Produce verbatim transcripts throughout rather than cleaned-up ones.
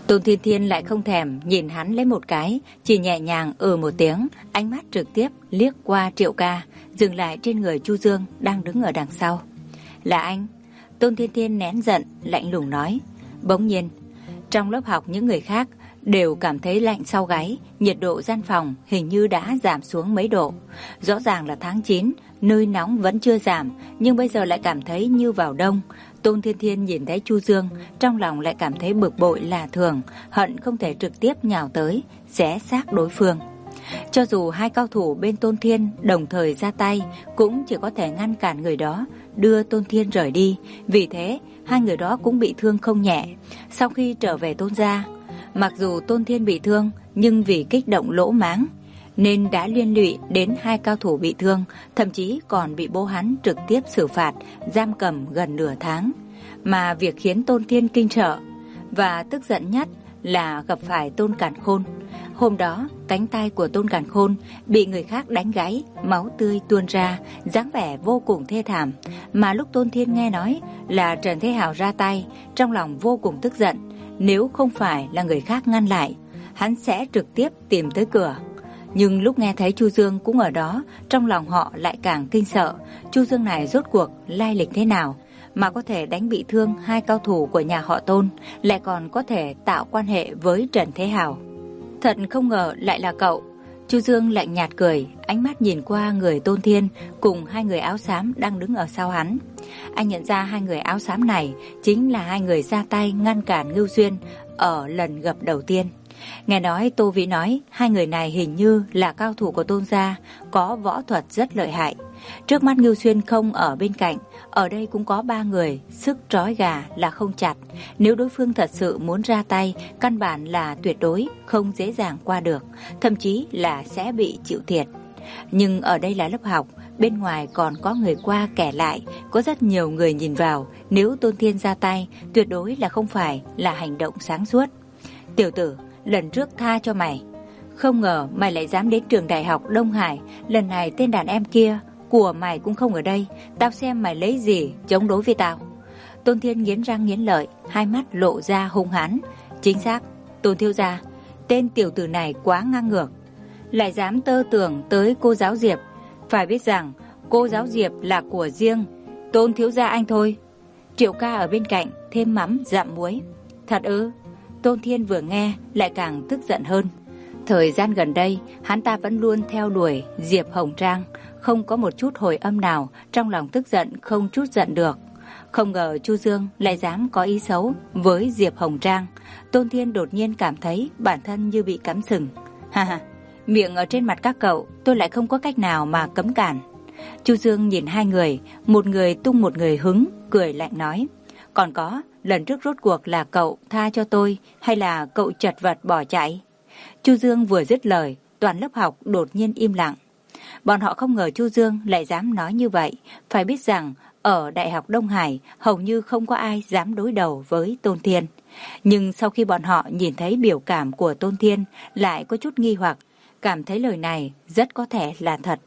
Tôn Thiên Thiên lại không thèm nhìn hắn lấy một cái, chỉ nhẹ nhàng ừ một tiếng, ánh mắt trực tiếp liếc qua Triệu Ca, dừng lại trên người Chu Dương đang đứng ở đằng sau. Là anh. Tôn Thiên Thiên nén giận, lạnh lùng nói. Bỗng nhiên, trong lớp học những người khác đều cảm thấy lạnh sau gáy, nhiệt độ gian phòng hình như đã giảm xuống mấy độ. Rõ ràng là tháng chín, nơi nóng vẫn chưa giảm, nhưng bây giờ lại cảm thấy như vào đông. Tôn Thiên Thiên nhìn thấy Chu Dương, trong lòng lại cảm thấy bực bội lạ thường, hận không thể trực tiếp nhào tới, xé xác đối phương. Cho dù hai cao thủ bên Tôn Thiên đồng thời ra tay, cũng chỉ có thể ngăn cản người đó, đưa Tôn Thiên rời đi. Vì thế, hai người đó cũng bị thương không nhẹ. Sau khi trở về Tôn gia, mặc dù Tôn Thiên bị thương, nhưng vì kích động lỗ máng, nên đã liên lụy đến hai cao thủ bị thương, thậm chí còn bị bố hắn trực tiếp xử phạt, giam cầm gần nửa tháng. Mà việc khiến Tôn Thiên kinh sợ và tức giận nhất là gặp phải Tôn Càn Khôn. Hôm đó, cánh tay của Tôn Càn Khôn bị người khác đánh gãy, máu tươi tuôn ra, dáng vẻ vô cùng thê thảm. Mà lúc Tôn Thiên nghe nói là Trần Thế Hào ra tay, trong lòng vô cùng tức giận. Nếu không phải là người khác ngăn lại, hắn sẽ trực tiếp tìm tới cửa. Nhưng lúc nghe thấy Chu Dương cũng ở đó, trong lòng họ lại càng kinh sợ. Chu Dương này rốt cuộc lai lịch thế nào mà có thể đánh bị thương hai cao thủ của nhà họ Tôn, lại còn có thể tạo quan hệ với Trần Thế Hào. Thật không ngờ lại là cậu. Chu Dương lạnh nhạt cười, ánh mắt nhìn qua người Tôn Thiên cùng hai người áo xám đang đứng ở sau hắn. Anh nhận ra hai người áo xám này chính là hai người ra tay ngăn cản Ngưu Xuyên ở lần gặp đầu tiên. Nghe nói Tô Vĩ nói hai người này hình như là cao thủ của Tôn gia, có võ thuật rất lợi hại. Trước mắt Ngưu Xuyên không ở bên cạnh, ở đây cũng có ba người, sức trói gà là không chặt. Nếu đối phương thật sự muốn ra tay, căn bản là tuyệt đối không dễ dàng qua được, thậm chí là sẽ bị chịu thiệt. Nhưng ở đây là lớp học, bên ngoài còn có người qua kẻ lại, có rất nhiều người nhìn vào. Nếu Tôn Thiên ra tay, tuyệt đối là không phải là hành động sáng suốt. Tiểu tử, lần trước tha cho mày, không ngờ mày lại dám đến trường đại học Đông Hải. Lần này tên đàn em kia của mày cũng không ở đây, tao xem mày lấy gì chống đối với tao. Tôn Thiên nghiến răng nghiến lợi, hai mắt lộ ra hung hãn. Chính xác, Tôn thiếu gia, tên tiểu tử này quá ngang ngược, lại dám tơ tưởng tới cô giáo Diệp. Phải biết rằng cô giáo Diệp là của riêng Tôn thiếu gia anh thôi. Triệu Ca ở bên cạnh thêm mắm dặm muối. Thật ư? Tôn Thiên vừa nghe lại càng tức giận hơn. Thời gian gần đây, hắn ta vẫn luôn theo đuổi Diệp Hồng Trang, không có một chút hồi âm nào, trong lòng tức giận không chút giận được. Không ngờ Chu Dương lại dám có ý xấu với Diệp Hồng Trang. Tôn Thiên đột nhiên cảm thấy bản thân như bị cắm sừng. Ha ha, miệng ở trên mặt các cậu, tôi lại không có cách nào mà cấm cản. Chu Dương nhìn hai người, một người tung một người hứng, cười lạnh nói. Còn có, lần trước rốt cuộc là cậu tha cho tôi hay là cậu chật vật bỏ chạy? Chu Dương vừa dứt lời, toàn lớp học đột nhiên im lặng. Bọn họ không ngờ Chu Dương lại dám nói như vậy. Phải biết rằng ở Đại học Đông Hải hầu như không có ai dám đối đầu với Tôn Thiên. Nhưng sau khi bọn họ nhìn thấy biểu cảm của Tôn Thiên, lại có chút nghi hoặc, cảm thấy lời này rất có thể là thật.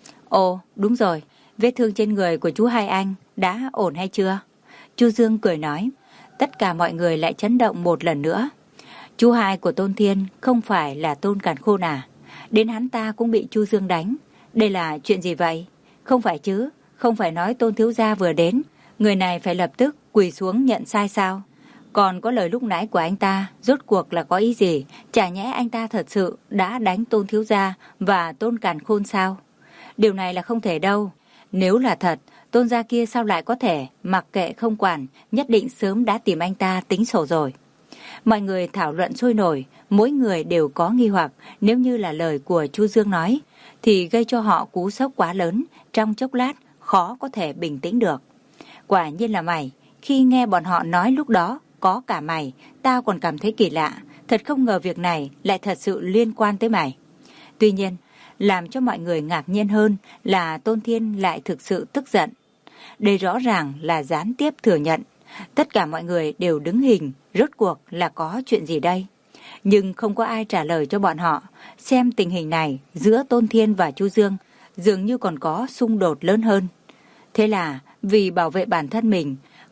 Ồ, đúng rồi, vết thương trên người của chú hai anh đã ổn hay chưa? Chu Dương cười nói. Tất cả mọi người lại chấn động một lần nữa. Chú hai của Tôn Thiên không phải là Tôn Càn Khôn à? Đến hắn ta cũng bị Chu Dương đánh. Đây là chuyện gì vậy? Không phải chứ, không phải nói Tôn thiếu gia vừa đến, người này phải lập tức quỳ xuống nhận sai sao? Còn có lời lúc nãy của anh ta, rốt cuộc là có ý gì? Chả nhẽ anh ta thật sự đã đánh Tôn thiếu gia và Tôn Càn Khôn sao? Điều này là không thể đâu. Nếu là thật, Tôn gia kia sao lại có thể mặc kệ không quản, nhất định sớm đã tìm anh ta tính sổ rồi. Mọi người thảo luận sôi nổi, mỗi người đều có nghi hoặc. Nếu như là lời của Chu Dương nói, thì gây cho họ cú sốc quá lớn, trong chốc lát khó có thể bình tĩnh được. Quả nhiên là mày. Khi nghe bọn họ nói lúc đó có cả mày, tao còn cảm thấy kỳ lạ. Thật không ngờ việc này lại thật sự liên quan tới mày. Tuy nhiên, làm cho mọi người ngạc nhiên hơn là Tôn Thiên lại thực sự tức giận. Đây rõ ràng là gián tiếp thừa nhận. Tất cả mọi người đều đứng hình, rốt cuộc là có chuyện gì đây? Nhưng không có ai trả lời cho bọn họ. Xem tình hình này giữa Tôn Thiên và Chu Dương dường như còn có xung đột lớn hơn. Thế là vì bảo vệ bản thân mình,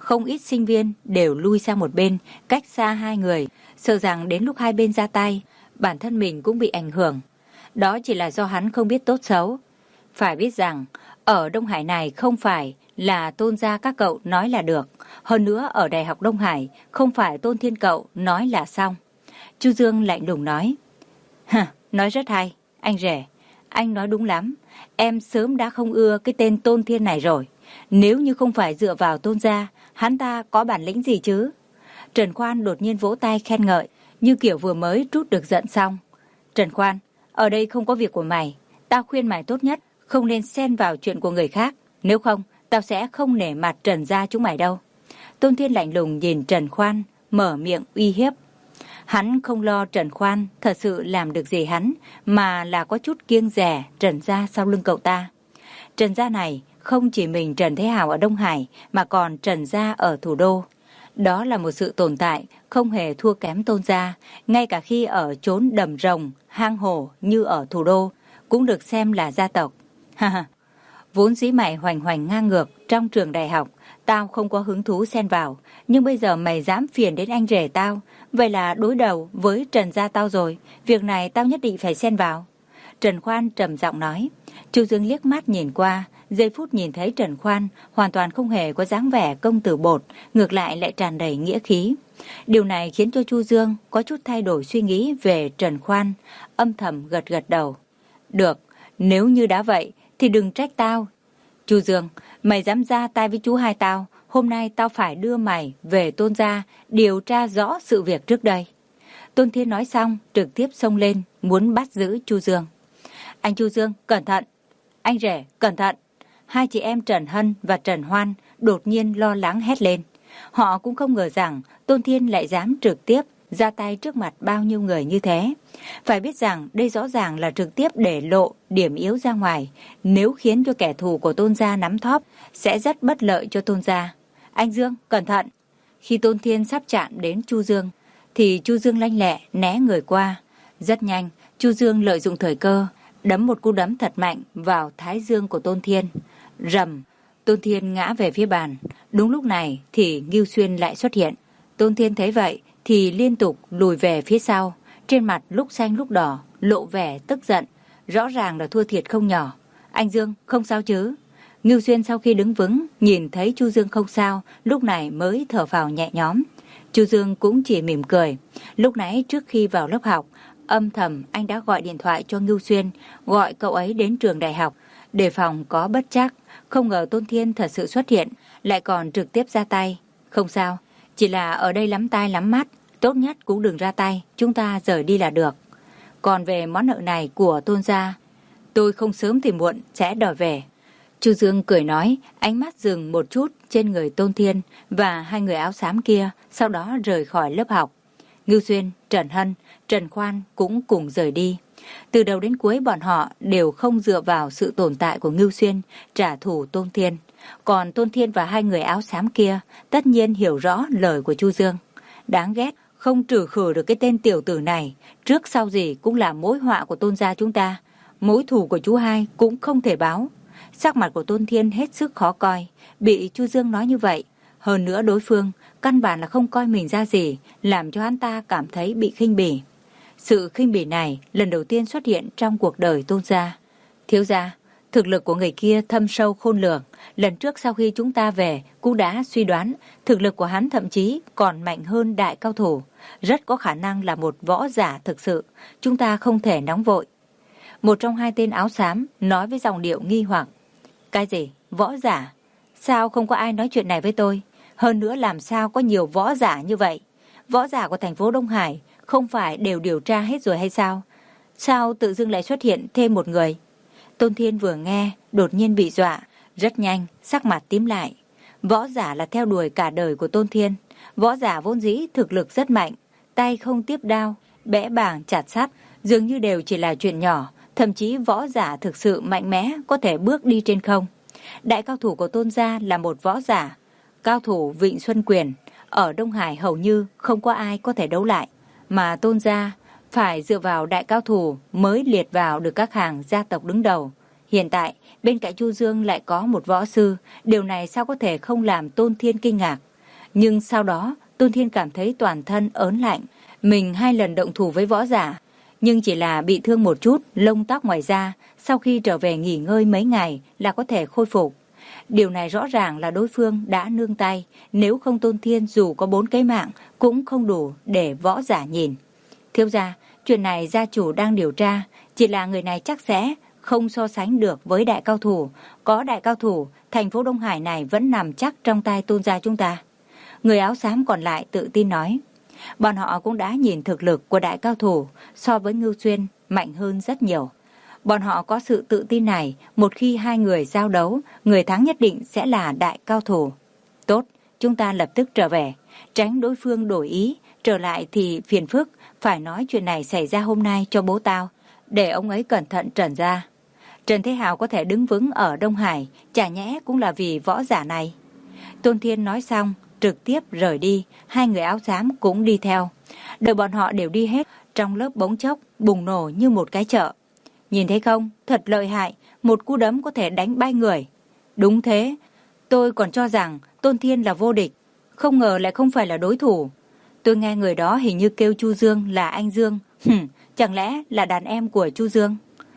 không ít sinh viên đều lui sang một bên, cách xa hai người, sợ rằng đến lúc hai bên ra tay, bản thân mình cũng bị ảnh hưởng. Đó chỉ là do hắn không biết tốt xấu. Phải biết rằng, ở Đông Hải này không phải là Tôn gia các cậu nói là được. Hơn nữa ở Đại học Đông Hải không phải Tôn Thiên cậu nói là xong. Chu Dương lạnh lùng nói. Hả, nói rất hay, anh rể, anh nói đúng lắm. Em sớm đã không ưa cái tên Tôn Thiên này rồi. Nếu như không phải dựa vào Tôn gia, hắn ta có bản lĩnh gì chứ? Trần Khoan đột nhiên vỗ tay khen ngợi, như kiểu vừa mới trút được giận xong. Trần Khoan, ở đây không có việc của mày. Tao khuyên mày tốt nhất không nên xen vào chuyện của người khác. Nếu không, tao sẽ không nể mặt Trần gia chúng mày đâu. Tôn Thiên lạnh lùng nhìn Trần Khoan, mở miệng uy hiếp. Hắn không lo Trần Khoan thật sự làm được gì hắn, mà là có chút kiêng dè Trần gia sau lưng cậu ta. Trần gia này không chỉ mình Trần Thế Hào ở Đông Hải, mà còn Trần gia ở thủ đô. Đó là một sự tồn tại không hề thua kém Tôn gia, ngay cả khi ở chốn đầm rồng, hang hổ như ở thủ đô, cũng được xem là gia tộc. Ha ha, vốn dĩ mày hoành hoành ngang ngược trong trường đại học, tao không có hứng thú xen vào, nhưng bây giờ mày dám phiền đến anh rể tao, vậy là đối đầu với Trần gia tao rồi, việc này tao nhất định phải xen vào. Trần Khoan trầm giọng nói. Chu Dương liếc mắt nhìn qua, giây phút nhìn thấy Trần Khoan hoàn toàn không hề có dáng vẻ công tử bột, ngược lại lại tràn đầy nghĩa khí. Điều này khiến cho Chu Dương có chút thay đổi suy nghĩ về Trần Khoan, âm thầm gật gật đầu. Được, nếu như đã vậy thì đừng trách tao. Chu Dương, mày dám ra tay với chú hai tao, hôm nay tao phải đưa mày về Tôn gia điều tra rõ sự việc trước đây. Tôn Thiên nói xong trực tiếp xông lên muốn bắt giữ Chu Dương. Anh Chu Dương, cẩn thận. Anh rể, cẩn thận. Hai chị em Trần Hân và Trần Hoan đột nhiên lo lắng hét lên. Họ cũng không ngờ rằng Tôn Thiên lại dám trực tiếp ra tay trước mặt bao nhiêu người như thế. Phải biết rằng đây rõ ràng là trực tiếp để lộ điểm yếu ra ngoài. Nếu khiến cho kẻ thù của Tôn gia nắm thóp, sẽ rất bất lợi cho Tôn gia. Anh Dương, cẩn thận. Khi Tôn Thiên sắp chạm đến Chu Dương, thì Chu Dương lanh lẹ né người qua. Rất nhanh, Chu Dương lợi dụng thời cơ, đấm một cú đấm thật mạnh vào thái dương của Tôn Thiên. Rầm, Tôn Thiên ngã về phía bàn. Đúng lúc này thì Ngưu Xuyên lại xuất hiện. Tôn Thiên thấy vậy thì liên tục lùi về phía sau, trên mặt lúc xanh lúc đỏ, lộ vẻ tức giận, rõ ràng là thua thiệt không nhỏ. Anh Dương, không sao chứ? Ngưu Xuyên sau khi đứng vững, nhìn thấy Chu Dương không sao, lúc này mới thở phào nhẹ nhõm. Chu Dương cũng chỉ mỉm cười. Lúc nãy trước khi vào lớp học, âm thầm anh đã gọi điện thoại cho Ngưu Xuyên, gọi cậu ấy đến trường đại học, đề phòng có bất trắc. Không ngờ Tôn Thiên thật sự xuất hiện, lại còn trực tiếp ra tay. Không sao, chỉ là ở đây lắm tai lắm mắt, tốt nhất cũng đừng ra tay, chúng ta rời đi là được. Còn về món nợ này của Tôn gia, tôi không sớm thì muộn sẽ đòi về. Chu Dương cười nói, ánh mắt dừng một chút trên người Tôn Thiên và hai người áo xám kia, sau đó rời khỏi lớp học. Ngưu Xuyên, Trần Hân, Trần Khoan cũng cùng rời đi. Từ đầu đến cuối bọn họ đều không dựa vào sự tồn tại của Ngưu Xuyên trả thù Tôn Thiên. Còn Tôn Thiên và hai người áo xám kia tất nhiên hiểu rõ lời của Chu Dương. Đáng ghét, không trừ khử được cái tên tiểu tử này, trước sau gì cũng là mối họa của Tôn gia chúng ta. Mối thù của chú hai cũng không thể báo. Sắc mặt của Tôn Thiên hết sức khó coi, bị Chu Dương nói như vậy. Hơn nữa đối phương căn bản là không coi mình ra gì, làm cho hắn ta cảm thấy bị khinh bỉ. Sự khinh bỉ này lần đầu tiên xuất hiện trong cuộc đời Tôn gia. Thiếu gia, thực lực của người kia thâm sâu khôn lường. Lần trước sau khi chúng ta về cũng đã suy đoán thực lực của hắn thậm chí còn mạnh hơn đại cao thủ. Rất có khả năng là một võ giả thực sự. Chúng ta không thể nóng vội. Một trong hai tên áo xám nói với giọng điệu nghi hoặc. Cái gì? Võ giả? Sao không có ai nói chuyện này với tôi? Hơn nữa làm sao có nhiều võ giả như vậy? Võ giả của thành phố Đông Hải không phải đều điều tra hết rồi hay sao? Sao tự dưng lại xuất hiện thêm một người? Tôn Thiên vừa nghe, đột nhiên bị dọa, rất nhanh, sắc mặt tím lại. Võ giả là theo đuổi cả đời của Tôn Thiên. Võ giả vốn dĩ thực lực rất mạnh, tay không tiếp đao, bẽ bàng chặt sắt, dường như đều chỉ là chuyện nhỏ. Thậm chí võ giả thực sự mạnh mẽ có thể bước đi trên không. Đại cao thủ của Tôn gia là một võ giả. Cao thủ Vịnh Xuân Quyền, ở Đông Hải hầu như không có ai có thể đấu lại. Mà Tôn gia phải dựa vào đại cao thủ mới liệt vào được các hàng gia tộc đứng đầu. Hiện tại, bên cạnh Chu Dương lại có một võ sư. Điều này sao có thể không làm Tôn Thiên kinh ngạc. Nhưng sau đó Tôn Thiên cảm thấy toàn thân ớn lạnh. Mình hai lần động thủ với võ giả, nhưng chỉ là bị thương một chút, lông tóc ngoài da, sau khi trở về nghỉ ngơi mấy ngày là có thể khôi phục. Điều này rõ ràng là đối phương đã nương tay, nếu không Tôn Thiên dù có bốn cái mạng cũng không đủ để võ giả nhìn. Thiếu gia, chuyện này gia chủ đang điều tra, chỉ là người này chắc sẽ không so sánh được với đại cao thủ. Có đại cao thủ, thành phố Đông Hải này vẫn nằm chắc trong tay Tôn gia chúng ta. Người áo xám còn lại tự tin nói. Bọn họ cũng đã nhìn thực lực của đại cao thủ so với Ngưu Xuyên mạnh hơn rất nhiều. Bọn họ có sự tự tin này, một khi hai người giao đấu, người thắng nhất định sẽ là đại cao thủ. Tốt, chúng ta lập tức trở về, tránh đối phương đổi ý, trở lại thì phiền phức, phải nói chuyện này xảy ra hôm nay cho bố tao, để ông ấy cẩn thận Trần gia. Trần Thế Hào có thể đứng vững ở Đông Hải, chả nhẽ cũng là vì võ giả này. Tôn Thiên nói xong, trực tiếp rời đi, hai người áo xám cũng đi theo. Đợi bọn họ đều đi hết, trong lớp bỗng chốc bùng nổ như một cái chợ. Nhìn thấy không, thật lợi hại, một cú đấm có thể đánh bay người. Đúng thế, tôi còn cho rằng Tôn Thiên là vô địch, không ngờ lại không phải là đối thủ. Tôi nghe người đó hình như kêu Chu Dương là anh Dương, Hừm, chẳng lẽ là đàn em của Chu Dương?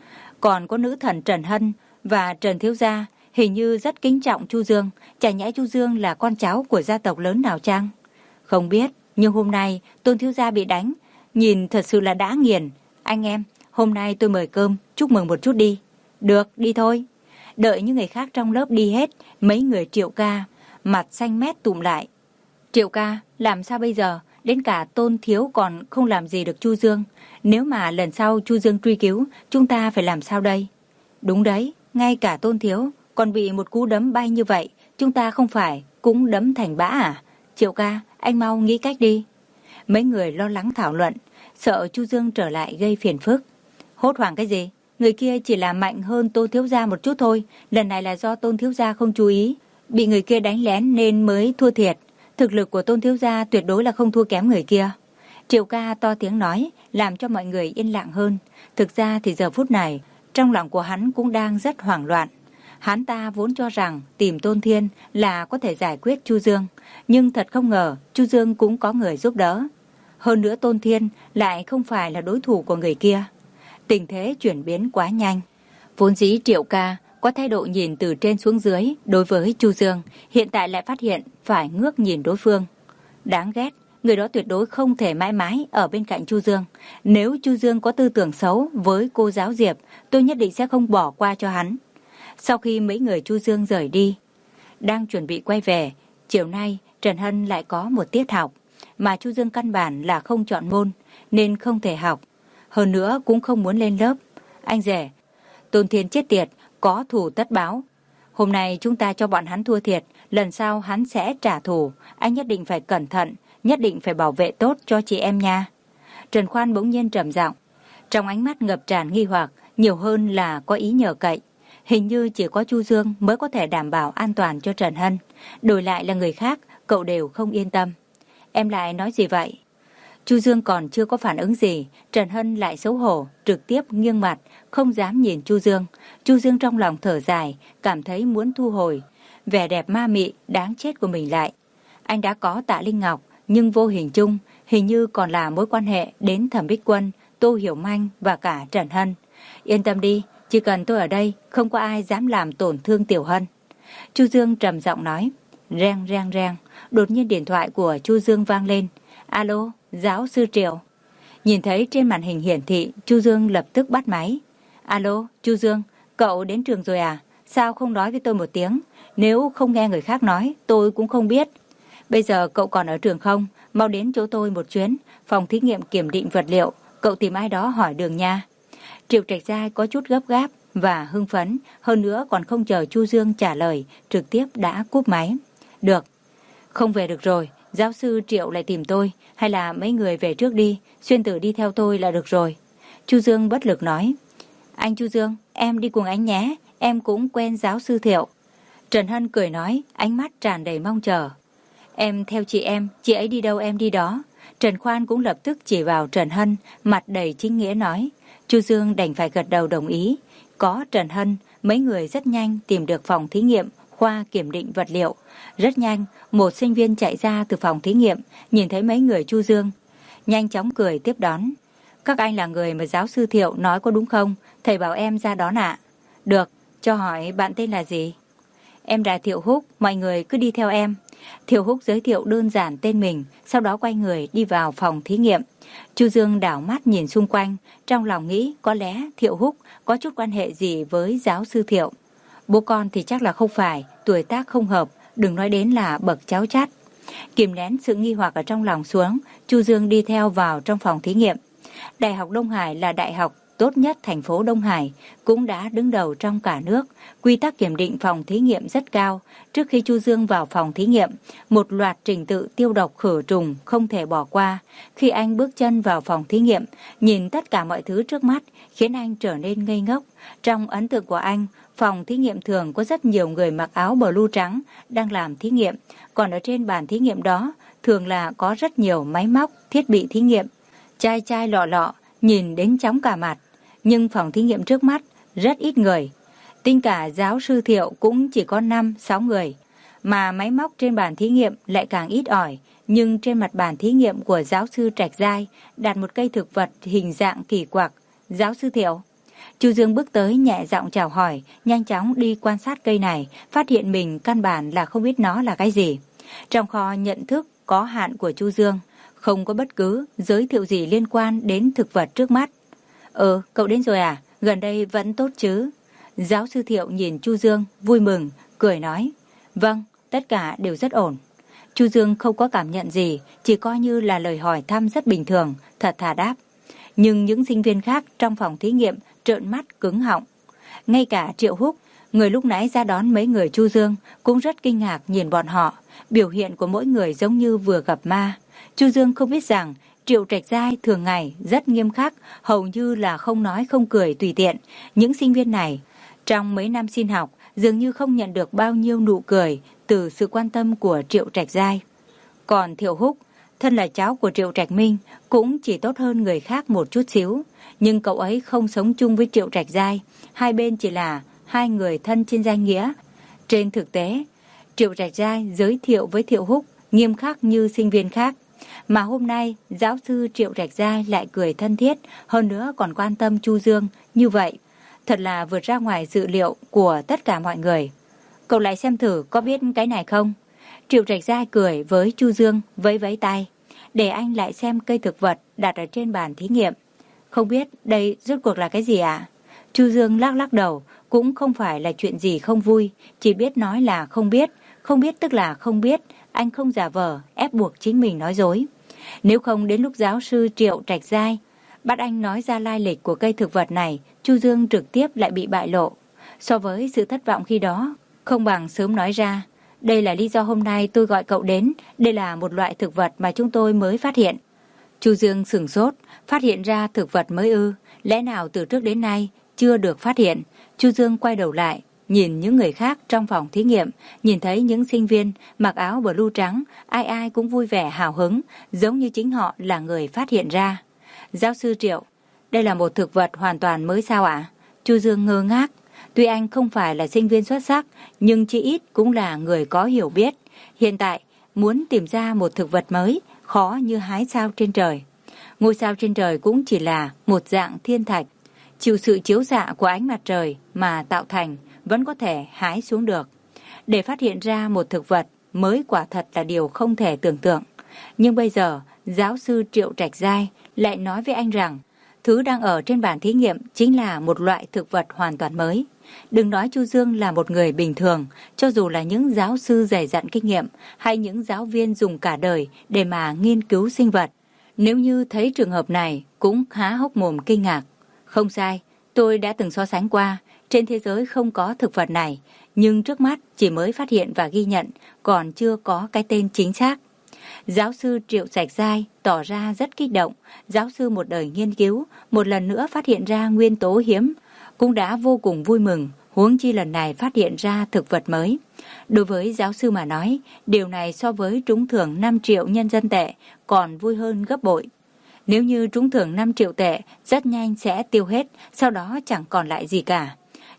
Còn có nữ thần Trần Hân và Trần Thiếu Gia, hình như rất kính trọng Chu Dương, chả nhẽ Chu Dương là con cháu của gia tộc lớn nào chăng? Không biết, nhưng hôm nay Tôn Thiếu Gia bị đánh, nhìn thật sự là đã nghiền. Anh em, hôm nay tôi mời cơm, chúc mừng một chút đi. Được, đi thôi. Đợi những người khác trong lớp đi hết, mấy người Triệu ca, mặt xanh mét tụm lại. Triệu ca, làm sao bây giờ? Đến cả Tôn Thiếu còn không làm gì được Chu Dương. Nếu mà lần sau Chu Dương truy cứu, chúng ta phải làm sao đây? Đúng đấy, ngay cả Tôn Thiếu còn bị một cú đấm bay như vậy, chúng ta không phải cũng đấm thành bã à? Triệu ca, anh mau nghĩ cách đi. Mấy người lo lắng thảo luận, sợ Chu Dương trở lại gây phiền phức. Hốt hoảng cái gì? Người kia chỉ là mạnh hơn Tôn Thiếu Gia một chút thôi. Lần này là do Tôn Thiếu Gia không chú ý, bị người kia đánh lén nên mới thua thiệt. Thực lực của Tôn Thiếu Gia tuyệt đối là không thua kém người kia. Triệu ca to tiếng nói, làm cho mọi người yên lặng hơn. Thực ra thì giờ phút này, trong lòng của hắn cũng đang rất hoảng loạn. Hắn ta vốn cho rằng tìm Tôn Thiên là có thể giải quyết Chu Dương, nhưng thật không ngờ Chu Dương cũng có người giúp đỡ. Hơn nữa Tôn Thiên lại không phải là đối thủ của người kia. Tình thế chuyển biến quá nhanh. Vốn dĩ Triệu ca có thái độ nhìn từ trên xuống dưới đối với Chu Dương, hiện tại lại phát hiện phải ngước nhìn đối phương. Đáng ghét, người đó tuyệt đối không thể mãi mãi ở bên cạnh Chu Dương. Nếu Chu Dương có tư tưởng xấu với cô giáo Diệp, tôi nhất định sẽ không bỏ qua cho hắn. Sau khi mấy người Chu Dương rời đi, đang chuẩn bị quay về, chiều nay Trần Hân lại có một tiết học, mà Chu Dương căn bản là không chọn môn, nên không thể học. Hơn nữa cũng không muốn lên lớp. Anh rể, Tôn Thiên chết tiệt, có thù tất báo. Hôm nay chúng ta cho bọn hắn thua thiệt, lần sau hắn sẽ trả thù. Anh nhất định phải cẩn thận, nhất định phải bảo vệ tốt cho chị em nha. Trần Khoan bỗng nhiên trầm giọng, trong ánh mắt ngập tràn nghi hoặc, nhiều hơn là có ý nhờ cậy. Hình như chỉ có Chu Dương mới có thể đảm bảo an toàn cho Trần Hân. Đổi lại là người khác, cậu đều không yên tâm. Em lại nói gì vậy? Chu Dương còn chưa có phản ứng gì, Trần Hân lại xấu hổ, trực tiếp nghiêng mặt, không dám nhìn Chu Dương. Chu Dương trong lòng thở dài, cảm thấy muốn thu hồi vẻ đẹp ma mị đáng chết của mình lại. Anh đã có Tạ Linh Ngọc, nhưng vô hình chung hình như còn là mối quan hệ đến Thẩm Bích Quân, Tô Hiểu Manh và cả Trần Hân. Yên tâm đi, chỉ cần tôi ở đây, không có ai dám làm tổn thương Tiểu Hân. Chu Dương trầm giọng nói. Reng reng reng, đột nhiên điện thoại của Chu Dương vang lên. Alo, giáo sư Triệu. Nhìn thấy trên màn hình hiển thị, Chu Dương lập tức bắt máy. Alo, Chu Dương, cậu đến trường rồi à? Sao không nói với tôi một tiếng? Nếu không nghe người khác nói, tôi cũng không biết. Bây giờ cậu còn ở trường không? Mau đến chỗ tôi một chuyến, phòng thí nghiệm kiểm định vật liệu. Cậu tìm ai đó hỏi đường nha. Triệu Trạch Giai có chút gấp gáp và hưng phấn, hơn nữa còn không chờ Chu Dương trả lời, trực tiếp đã cúp máy. Được, không về được rồi, giáo sư Triệu lại tìm tôi, hay là mấy người về trước đi, Xuyên Tử đi theo tôi là được rồi. Chu Dương bất lực nói. Anh Chu Dương, em đi cùng anh nhé, em cũng quen giáo sư Thiệu. Trần Hân cười nói, ánh mắt tràn đầy mong chờ. Em theo chị em, chị ấy đi đâu em đi đó. Trần Khoan cũng lập tức chỉ vào Trần Hân, mặt đầy chính nghĩa nói. Chu Dương đành phải gật đầu đồng ý. Có Trần Hân, mấy người rất nhanh tìm được phòng thí nghiệm khoa kiểm định vật liệu. Rất nhanh, một sinh viên chạy ra từ phòng thí nghiệm, nhìn thấy mấy người Chu Dương, nhanh chóng cười tiếp đón. Các anh là người mà giáo sư Thiệu nói có đúng không? Thầy bảo em ra đón ạ. Được, cho hỏi bạn tên là gì? Em là Thiệu Húc, mọi người cứ đi theo em. Thiệu Húc giới thiệu đơn giản tên mình, sau đó quay người đi vào phòng thí nghiệm. Chu Dương đảo mắt nhìn xung quanh, trong lòng nghĩ có lẽ Thiệu Húc có chút quan hệ gì với giáo sư Thiệu. Bố con thì chắc là không phải, tuổi tác không hợp, đừng nói đến là bậc cháu chắt. Kìm nén sự nghi hoặc ở trong lòng xuống, Chu Dương đi theo vào trong phòng thí nghiệm. Đại học Đông Hải là đại học tốt nhất thành phố Đông Hải, cũng đã đứng đầu trong cả nước. Quy tắc kiểm định phòng thí nghiệm rất cao. Trước khi Chu Dương vào phòng thí nghiệm, một loạt trình tự tiêu độc khử trùng không thể bỏ qua. Khi anh bước chân vào phòng thí nghiệm, nhìn tất cả mọi thứ trước mắt khiến anh trở nên ngây ngốc. Trong ấn tượng của anh, phòng thí nghiệm thường có rất nhiều người mặc áo blue trắng đang làm thí nghiệm, còn ở trên bàn thí nghiệm đó thường là có rất nhiều máy móc, thiết bị thí nghiệm, chai chai lọ lọ, nhìn đến chóng cả mặt. Nhưng phòng thí nghiệm trước mắt rất ít người, tính cả giáo sư Thiệu cũng chỉ có năm sáu người, mà máy móc trên bàn thí nghiệm lại càng ít ỏi. Nhưng trên mặt bàn thí nghiệm của giáo sư Trạch Giai đặt một cây thực vật hình dạng kỳ quặc. Giáo sư Thiệu. Chu Dương bước tới nhẹ giọng chào hỏi, nhanh chóng đi quan sát cây này, phát hiện mình căn bản là không biết nó là cái gì. Trong kho nhận thức có hạn của Chu Dương, không có bất cứ giới thiệu gì liên quan đến thực vật trước mắt. Ừ, cậu đến rồi à? Gần đây vẫn tốt chứ? Giáo sư Thiệu nhìn Chu Dương, vui mừng, cười nói. Vâng, tất cả đều rất ổn. Chu Dương không có cảm nhận gì, chỉ coi như là lời hỏi thăm rất bình thường, thật thà đáp. Nhưng những sinh viên khác trong phòng thí nghiệm trợn mắt cứng họng. Ngay cả Triệu Húc, người lúc nãy ra đón mấy người Chu Dương, cũng rất kinh ngạc nhìn bọn họ. Biểu hiện của mỗi người giống như vừa gặp ma. Chu Dương không biết rằng Triệu Trạch Giai thường ngày rất nghiêm khắc, hầu như là không nói không cười tùy tiện. Những sinh viên này, trong mấy năm xin học, dường như không nhận được bao nhiêu nụ cười từ sự quan tâm của Triệu Trạch Giai. Còn Thiệu Húc, thân là cháu của Triệu Trạch Minh, cũng chỉ tốt hơn người khác một chút xíu. Nhưng cậu ấy không sống chung với Triệu Trạch Giai, hai bên chỉ là hai người thân trên danh nghĩa. Trên thực tế, Triệu Trạch Giai giới thiệu với Thiệu Húc nghiêm khắc như sinh viên khác. Mà hôm nay, giáo sư Triệu Trạch Giai lại cười thân thiết, hơn nữa còn quan tâm Chu Dương như vậy. Thật là vượt ra ngoài dự liệu của tất cả mọi người. Cậu lại xem thử có biết cái này không? Triệu Trạch Giai cười với Chu Dương, vẫy vẫy tay, để anh lại xem cây thực vật đặt ở trên bàn thí nghiệm. Không biết đây rốt cuộc là cái gì ạ? À? Chu Dương lắc lắc đầu, cũng không phải là chuyện gì không vui, chỉ biết nói là không biết. Không biết tức là không biết, anh không giả vờ, ép buộc chính mình nói dối. Nếu không đến lúc giáo sư Triệu Trạch Giai bắt anh nói ra lai lịch của cây thực vật này, Chu Dương trực tiếp lại bị bại lộ. So với sự thất vọng khi đó, không bằng sớm nói ra. Đây là lý do hôm nay tôi gọi cậu đến, đây là một loại thực vật mà chúng tôi mới phát hiện. Chu Dương sửng sốt, phát hiện ra thực vật mới ư, lẽ nào từ trước đến nay chưa được phát hiện. Chu Dương quay đầu lại, nhìn những người khác trong phòng thí nghiệm, nhìn thấy những sinh viên mặc áo blue trắng, ai ai cũng vui vẻ hào hứng, giống như chính họ là người phát hiện ra. Giáo sư Triệu, đây là một thực vật hoàn toàn mới sao ạ? À? Chu Dương ngơ ngác. Tuy anh không phải là sinh viên xuất sắc, nhưng chỉ ít cũng là người có hiểu biết. Hiện tại, muốn tìm ra một thực vật mới, khó như hái sao trên trời. Ngôi sao trên trời cũng chỉ là một dạng thiên thạch, chịu sự chiếu rạ của ánh mặt trời mà tạo thành, vẫn có thể hái xuống được. Để phát hiện ra một thực vật mới quả thật là điều không thể tưởng tượng. Nhưng bây giờ, giáo sư Triệu Trạch Giai lại nói với anh rằng, thứ đang ở trên bàn thí nghiệm chính là một loại thực vật hoàn toàn mới. Đừng nói Chu Dương là một người bình thường, cho dù là những giáo sư dày dặn kinh nghiệm hay những giáo viên dùng cả đời để mà nghiên cứu sinh vật, nếu như thấy trường hợp này cũng há hốc mồm kinh ngạc. Không sai, tôi đã từng so sánh qua, trên thế giới không có thực vật này, nhưng trước mắt chỉ mới phát hiện và ghi nhận, còn chưa có cái tên chính xác. Giáo sư Triệu Trạch Giai tỏ ra rất kích động. Giáo sư một đời nghiên cứu, một lần nữa phát hiện ra nguyên tố hiếm, cũng đã vô cùng vui mừng, huống chi lần này phát hiện ra thực vật mới. Đối với giáo sư mà nói, điều này so với trúng thưởng năm triệu nhân dân tệ còn vui hơn gấp bội. Nếu như trúng thưởng năm triệu tệ, rất nhanh sẽ tiêu hết, sau đó chẳng còn lại gì cả.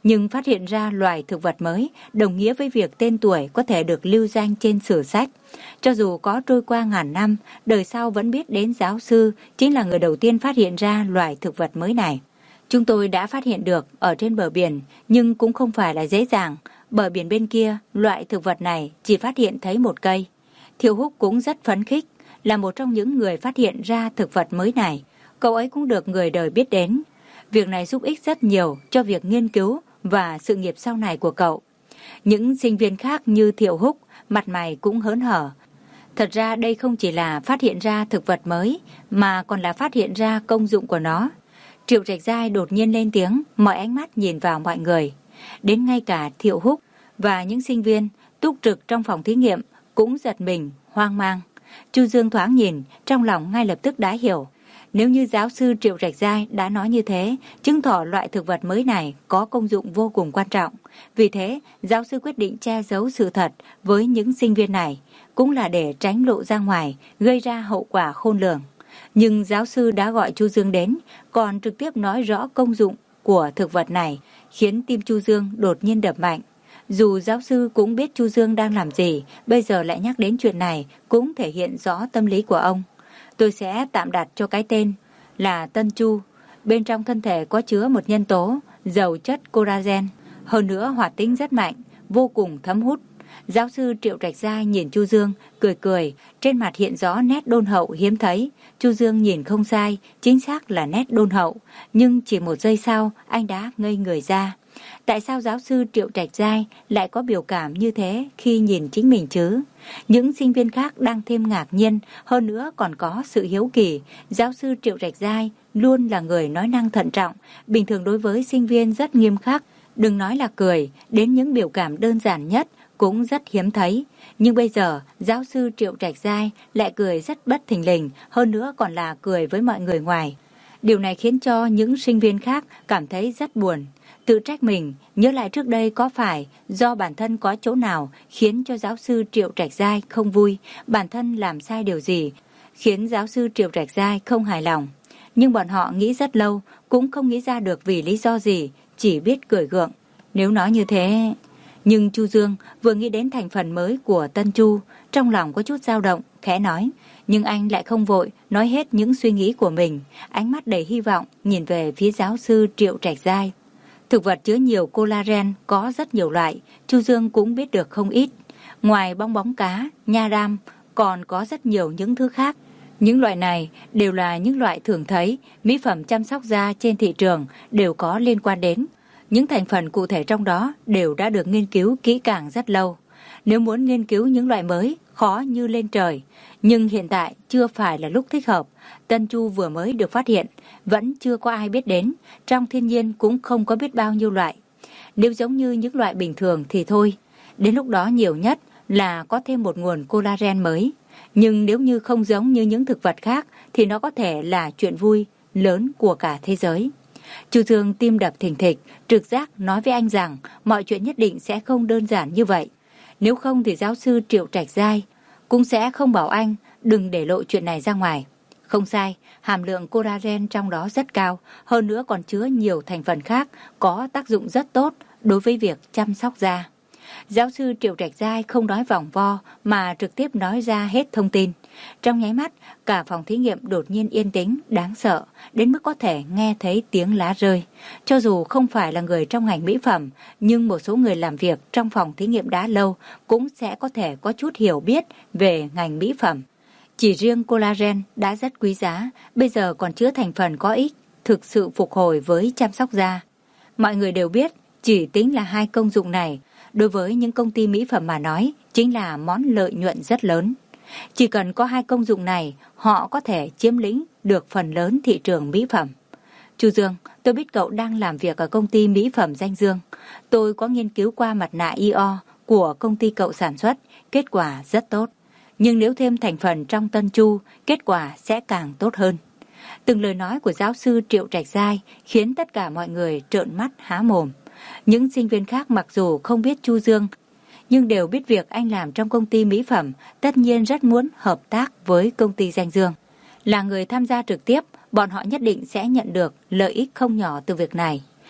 Nhưng phát hiện ra loài thực vật mới đồng nghĩa với việc tên tuổi có thể được lưu danh trên sử sách. Cho dù có trôi qua ngàn năm, đời sau vẫn biết đến giáo sư chính là người đầu tiên phát hiện ra loài thực vật mới này. Chúng tôi đã phát hiện được ở trên bờ biển, nhưng cũng không phải là dễ dàng. Bờ biển bên kia, loại thực vật này chỉ phát hiện thấy một cây. Thiệu Húc cũng rất phấn khích, là một trong những người phát hiện ra thực vật mới này. Cậu ấy cũng được người đời biết đến. Việc này giúp ích rất nhiều cho việc nghiên cứu và sự nghiệp sau này của cậu. Những sinh viên khác như Thiệu Húc, mặt mày cũng hớn hở. Thật ra đây không chỉ là phát hiện ra thực vật mới, mà còn là phát hiện ra công dụng của nó. Triệu Trạch Giai đột nhiên lên tiếng, mọi ánh mắt nhìn vào mọi người. Đến ngay cả Thiệu Húc và những sinh viên túc trực trong phòng thí nghiệm cũng giật mình, hoang mang. Chu Dương thoáng nhìn, trong lòng ngay lập tức đã hiểu. Nếu như giáo sư Triệu Trạch Giai đã nói như thế, chứng tỏ loại thực vật mới này có công dụng vô cùng quan trọng. Vì thế, giáo sư quyết định che giấu sự thật với những sinh viên này, cũng là để tránh lộ ra ngoài, gây ra hậu quả khôn lường. Nhưng giáo sư đã gọi Chu Dương đến, còn trực tiếp nói rõ công dụng của thực vật này, khiến tim Chu Dương đột nhiên đập mạnh. Dù giáo sư cũng biết Chu Dương đang làm gì, bây giờ lại nhắc đến chuyện này cũng thể hiện rõ tâm lý của ông. Tôi sẽ tạm đặt cho cái tên là Tân Chu. Bên trong thân thể có chứa một nhân tố, giàu chất collagen. Hơn nữa hoạt tính rất mạnh, vô cùng thấm hút. Giáo sư Triệu Trạch Giai nhìn Chu Dương, cười cười, trên mặt hiện rõ nét đôn hậu hiếm thấy. Chu Dương nhìn không sai, chính xác là nét đôn hậu. Nhưng chỉ một giây sau, anh đã ngây người ra. Tại sao giáo sư Triệu Trạch Giai lại có biểu cảm như thế khi nhìn chính mình chứ? Những sinh viên khác đang thêm ngạc nhiên, hơn nữa còn có sự hiếu kỳ. Giáo sư Triệu Trạch Giai luôn là người nói năng thận trọng, bình thường đối với sinh viên rất nghiêm khắc. Đừng nói là cười, đến những biểu cảm đơn giản nhất cũng rất hiếm thấy. Nhưng bây giờ, giáo sư Triệu Trạch Giai lại cười rất bất thình lình, hơn nữa còn là cười với mọi người ngoài. Điều này khiến cho những sinh viên khác cảm thấy rất buồn. Tự trách mình, nhớ lại trước đây có phải do bản thân có chỗ nào khiến cho giáo sư Triệu Trạch Giai không vui, bản thân làm sai điều gì, khiến giáo sư Triệu Trạch Giai không hài lòng. Nhưng bọn họ nghĩ rất lâu, cũng không nghĩ ra được vì lý do gì, chỉ biết cười gượng. Nếu nói như thế... Nhưng Chu Dương vừa nghĩ đến thành phần mới của Tân Chu, trong lòng có chút dao động, khẽ nói. Nhưng anh lại không vội, nói hết những suy nghĩ của mình, ánh mắt đầy hy vọng, nhìn về phía giáo sư Triệu Trạch Giai. Thực vật chứa nhiều collagen có rất nhiều loại, Chu Dương cũng biết được không ít. Ngoài bong bóng cá, nha đam, còn có rất nhiều những thứ khác. Những loại này đều là những loại thường thấy, mỹ phẩm chăm sóc da trên thị trường đều có liên quan đến. Những thành phần cụ thể trong đó đều đã được nghiên cứu kỹ càng rất lâu. Nếu muốn nghiên cứu những loại mới, khó như lên trời. Nhưng hiện tại chưa phải là lúc thích hợp. Tân Chu vừa mới được phát hiện, vẫn chưa có ai biết đến. Trong thiên nhiên cũng không có biết bao nhiêu loại. Nếu giống như những loại bình thường thì thôi. Đến lúc đó nhiều nhất là có thêm một nguồn collagen mới. Nhưng nếu như không giống như những thực vật khác thì nó có thể là chuyện vui lớn của cả thế giới. Chu Dương tim đập thình thịch, trực giác nói với anh rằng mọi chuyện nhất định sẽ không đơn giản như vậy. Nếu không thì giáo sư Triệu Trạch Giai cũng sẽ không bảo anh đừng để lộ chuyện này ra ngoài. Không sai, hàm lượng collagen trong đó rất cao, hơn nữa còn chứa nhiều thành phần khác có tác dụng rất tốt đối với việc chăm sóc da. Giáo sư Triệu Trạch Giai không nói vòng vo mà trực tiếp nói ra hết thông tin. Trong nháy mắt, cả phòng thí nghiệm đột nhiên yên tĩnh, đáng sợ, đến mức có thể nghe thấy tiếng lá rơi. Cho dù không phải là người trong ngành mỹ phẩm, nhưng một số người làm việc trong phòng thí nghiệm đã lâu cũng sẽ có thể có chút hiểu biết về ngành mỹ phẩm. Chỉ riêng collagen đã rất quý giá, bây giờ còn chứa thành phần có ích, thực sự phục hồi với chăm sóc da. Mọi người đều biết, chỉ tính là hai công dụng này, đối với những công ty mỹ phẩm mà nói, chính là món lợi nhuận rất lớn. Chỉ cần có hai công dụng này, họ có thể chiếm lĩnh được phần lớn thị trường mỹ phẩm. Chu Dương, tôi biết cậu đang làm việc ở công ty mỹ phẩm danh dương. Tôi có nghiên cứu qua mặt nạ i o của công ty cậu sản xuất, kết quả rất tốt. Nhưng nếu thêm thành phần trong Tân Chu, kết quả sẽ càng tốt hơn. Từng lời nói của giáo sư Triệu Trạch Giai khiến tất cả mọi người trợn mắt há mồm. Những sinh viên khác mặc dù không biết Chu Dương, nhưng đều biết việc anh làm trong công ty mỹ phẩm, tất nhiên rất muốn hợp tác với công ty danh dương. Là người tham gia trực tiếp, bọn họ nhất định sẽ nhận được lợi ích không nhỏ từ việc này.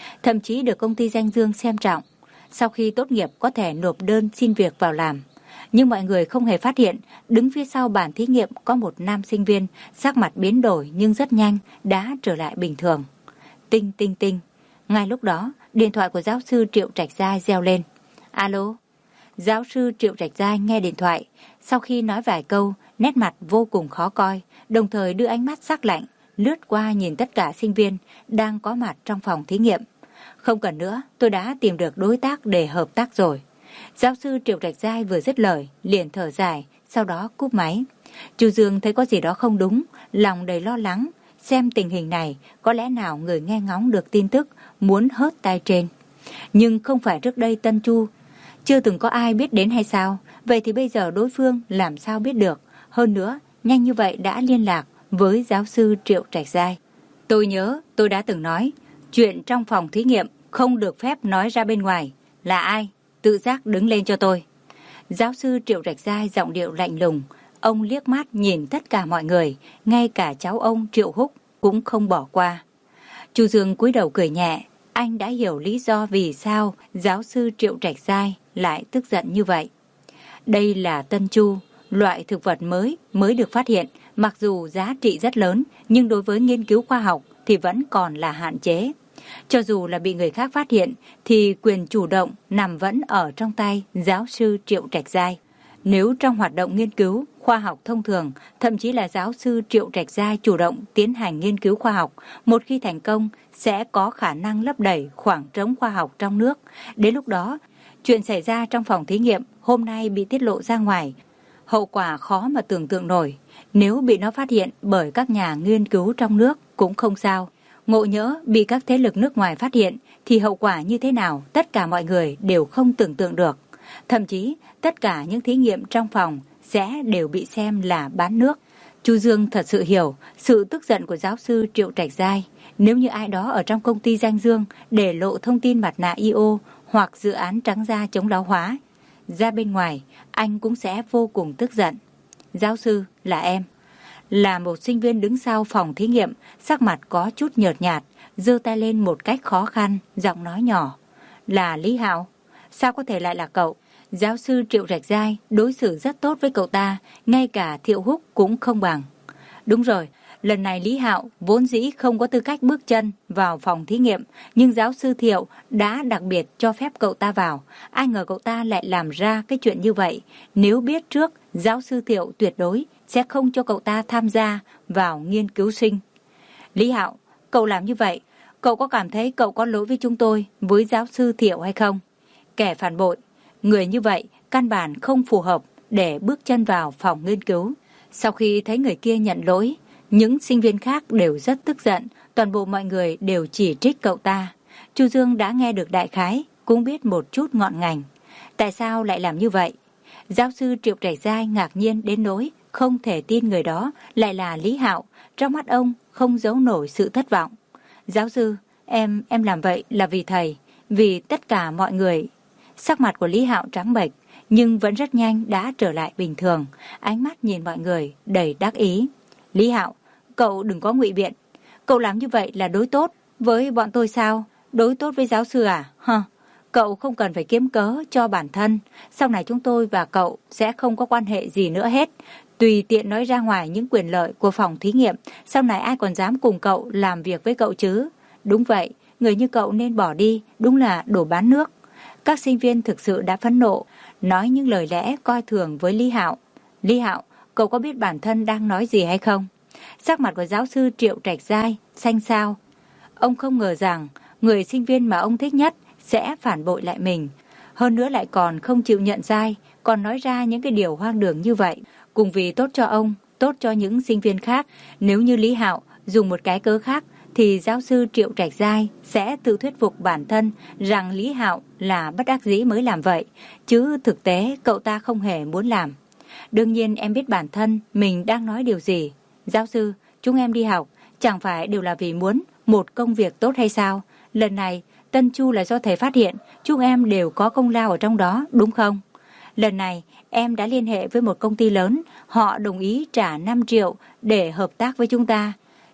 thậm chí được công ty danh dương xem trọng. Sau khi tốt nghiệp có thể nộp đơn xin việc vào làm. Nhưng mọi người không hề phát hiện, đứng phía sau bàn thí nghiệm có một nam sinh viên, sắc mặt biến đổi nhưng rất nhanh đã trở lại bình thường. Tinh tinh tinh. Ngay lúc đó, điện thoại của giáo sư Triệu Trạch Giai reo lên. Alo. Giáo sư Triệu Trạch Giai nghe điện thoại, sau khi nói vài câu, nét mặt vô cùng khó coi, đồng thời đưa ánh mắt sắc lạnh, lướt qua nhìn tất cả sinh viên đang có mặt trong phòng thí nghiệm. Không cần nữa, tôi đã tìm được đối tác để hợp tác rồi. Giáo sư Triệu Trạch Giai vừa dứt lời, liền thở dài, sau đó cúp máy. Chu Dương thấy có gì đó không đúng, lòng đầy lo lắng, xem tình hình này, có lẽ nào người nghe ngóng được tin tức muốn hớt tai trên. Nhưng không phải trước đây Tân Chu chưa từng có ai biết đến hay sao? Vậy thì bây giờ đối phương làm sao biết được? Hơn nữa, nhanh như vậy đã liên lạc với giáo sư Triệu Trạch Giai. Tôi nhớ tôi đã từng nói, chuyện trong phòng thí nghiệm không được phép nói ra bên ngoài. Là ai? Tự giác đứng lên cho tôi. Giáo sư Triệu Trạch Giai giọng điệu lạnh lùng. Ông liếc mắt nhìn tất cả mọi người, ngay cả cháu ông Triệu Húc cũng không bỏ qua. Chu Dương cúi đầu cười nhẹ. Anh đã hiểu lý do vì sao giáo sư Triệu Trạch Giai lại tức giận như vậy. Đây là Tân Chu, loại thực vật mới mới được phát hiện, mặc dù giá trị rất lớn, nhưng đối với nghiên cứu khoa học thì vẫn còn là hạn chế. Cho dù là bị người khác phát hiện, thì quyền chủ động nằm vẫn ở trong tay giáo sư Triệu Trạch Giai. Nếu trong hoạt động nghiên cứu khoa học thông thường, thậm chí là giáo sư Triệu Trạch Giai chủ động tiến hành nghiên cứu khoa học, một khi thành công sẽ có khả năng lấp đầy khoảng trống khoa học trong nước. Đến lúc đó, chuyện xảy ra trong phòng thí nghiệm hôm nay bị tiết lộ ra ngoài, hậu quả khó mà tưởng tượng nổi. Nếu bị nó phát hiện bởi các nhà nghiên cứu trong nước cũng không sao. Ngộ nhỡ bị các thế lực nước ngoài phát hiện thì hậu quả như thế nào tất cả mọi người đều không tưởng tượng được. Thậm chí tất cả những thí nghiệm trong phòng sẽ đều bị xem là bán nước. Chu Dương thật sự hiểu sự tức giận của giáo sư Triệu Trạch Giai. Nếu như ai đó ở trong công ty danh dương để lộ thông tin mặt nạ i ô hoặc dự án trắng da chống lão hóa ra bên ngoài, anh cũng sẽ vô cùng tức giận. Giáo sư, là em. Là một sinh viên đứng sau phòng thí nghiệm, sắc mặt có chút nhợt nhạt, giơ tay lên một cách khó khăn, giọng nói nhỏ. Là Lý Hạo. Sao có thể lại là cậu? Giáo sư Triệu Trạch Giai đối xử rất tốt với cậu ta, ngay cả Thiệu Húc cũng không bằng. Đúng rồi, lần này Lý Hạo vốn dĩ không có tư cách bước chân vào phòng thí nghiệm, nhưng giáo sư Thiệu đã đặc biệt cho phép cậu ta vào. Ai ngờ cậu ta lại làm ra cái chuyện như vậy. Nếu biết trước, giáo sư Thiệu tuyệt đối sẽ không cho cậu ta tham gia vào nghiên cứu sinh. Lý Hạo, cậu làm như vậy, cậu có cảm thấy cậu có lỗi với chúng tôi, với giáo sư Thiệu hay không? Kẻ phản bội, người như vậy căn bản không phù hợp để bước chân vào phòng nghiên cứu. Sau khi thấy người kia nhận lỗi, những sinh viên khác đều rất tức giận, toàn bộ mọi người đều chỉ trích cậu ta. Chu Dương đã nghe được đại khái, cũng biết một chút ngọn ngành. Tại sao lại làm như vậy? Giáo sư Triệu Trạch Giai ngạc nhiên đến nỗi không thể tin người đó lại là Lý Hạo. Trong mắt ông không giấu nổi sự thất vọng. Giáo sư, em em làm vậy là vì thầy, vì tất cả mọi người. Sắc mặt của Lý Hạo trắng bệch, nhưng vẫn rất nhanh đã trở lại bình thường. Ánh mắt nhìn mọi người đầy đắc ý. Lý Hạo, cậu đừng có ngụy biện. Cậu làm như vậy là đối tốt với bọn tôi sao? Đối tốt với giáo sư à? Hờ, cậu không cần phải kiếm cớ cho bản thân. Sau này chúng tôi và cậu sẽ không có quan hệ gì nữa hết. Tùy tiện nói ra ngoài những quyền lợi của phòng thí nghiệm, sau này ai còn dám cùng cậu làm việc với cậu chứ? Đúng vậy, người như cậu nên bỏ đi, đúng là đồ bán nước. Các sinh viên thực sự đã phẫn nộ, nói những lời lẽ coi thường với Lý Hạo. Lý Hạo, cậu có biết bản thân đang nói gì hay không? Sắc mặt của giáo sư Triệu Trạch Giai xanh xao. Ông không ngờ rằng người sinh viên mà ông thích nhất sẽ phản bội lại mình. Hơn nữa lại còn không chịu nhận sai, còn nói ra những cái điều hoang đường như vậy. Cùng vì tốt cho ông, tốt cho những sinh viên khác. Nếu như Lý Hạo dùng một cái cớ khác, thì giáo sư Triệu Trạch Giai sẽ tự thuyết phục bản thân rằng Lý Hạo là bất đắc dĩ mới làm vậy, chứ thực tế cậu ta không hề muốn làm. Đương nhiên em biết bản thân mình đang nói điều gì. Giáo sư, chúng em đi học chẳng phải đều là vì muốn một công việc tốt hay sao? Lần này Tân Chu là do thầy phát hiện, chúng em đều có công lao ở trong đó, đúng không? Lần này em đã liên hệ với một công ty lớn, họ đồng ý trả năm triệu để hợp tác với chúng ta.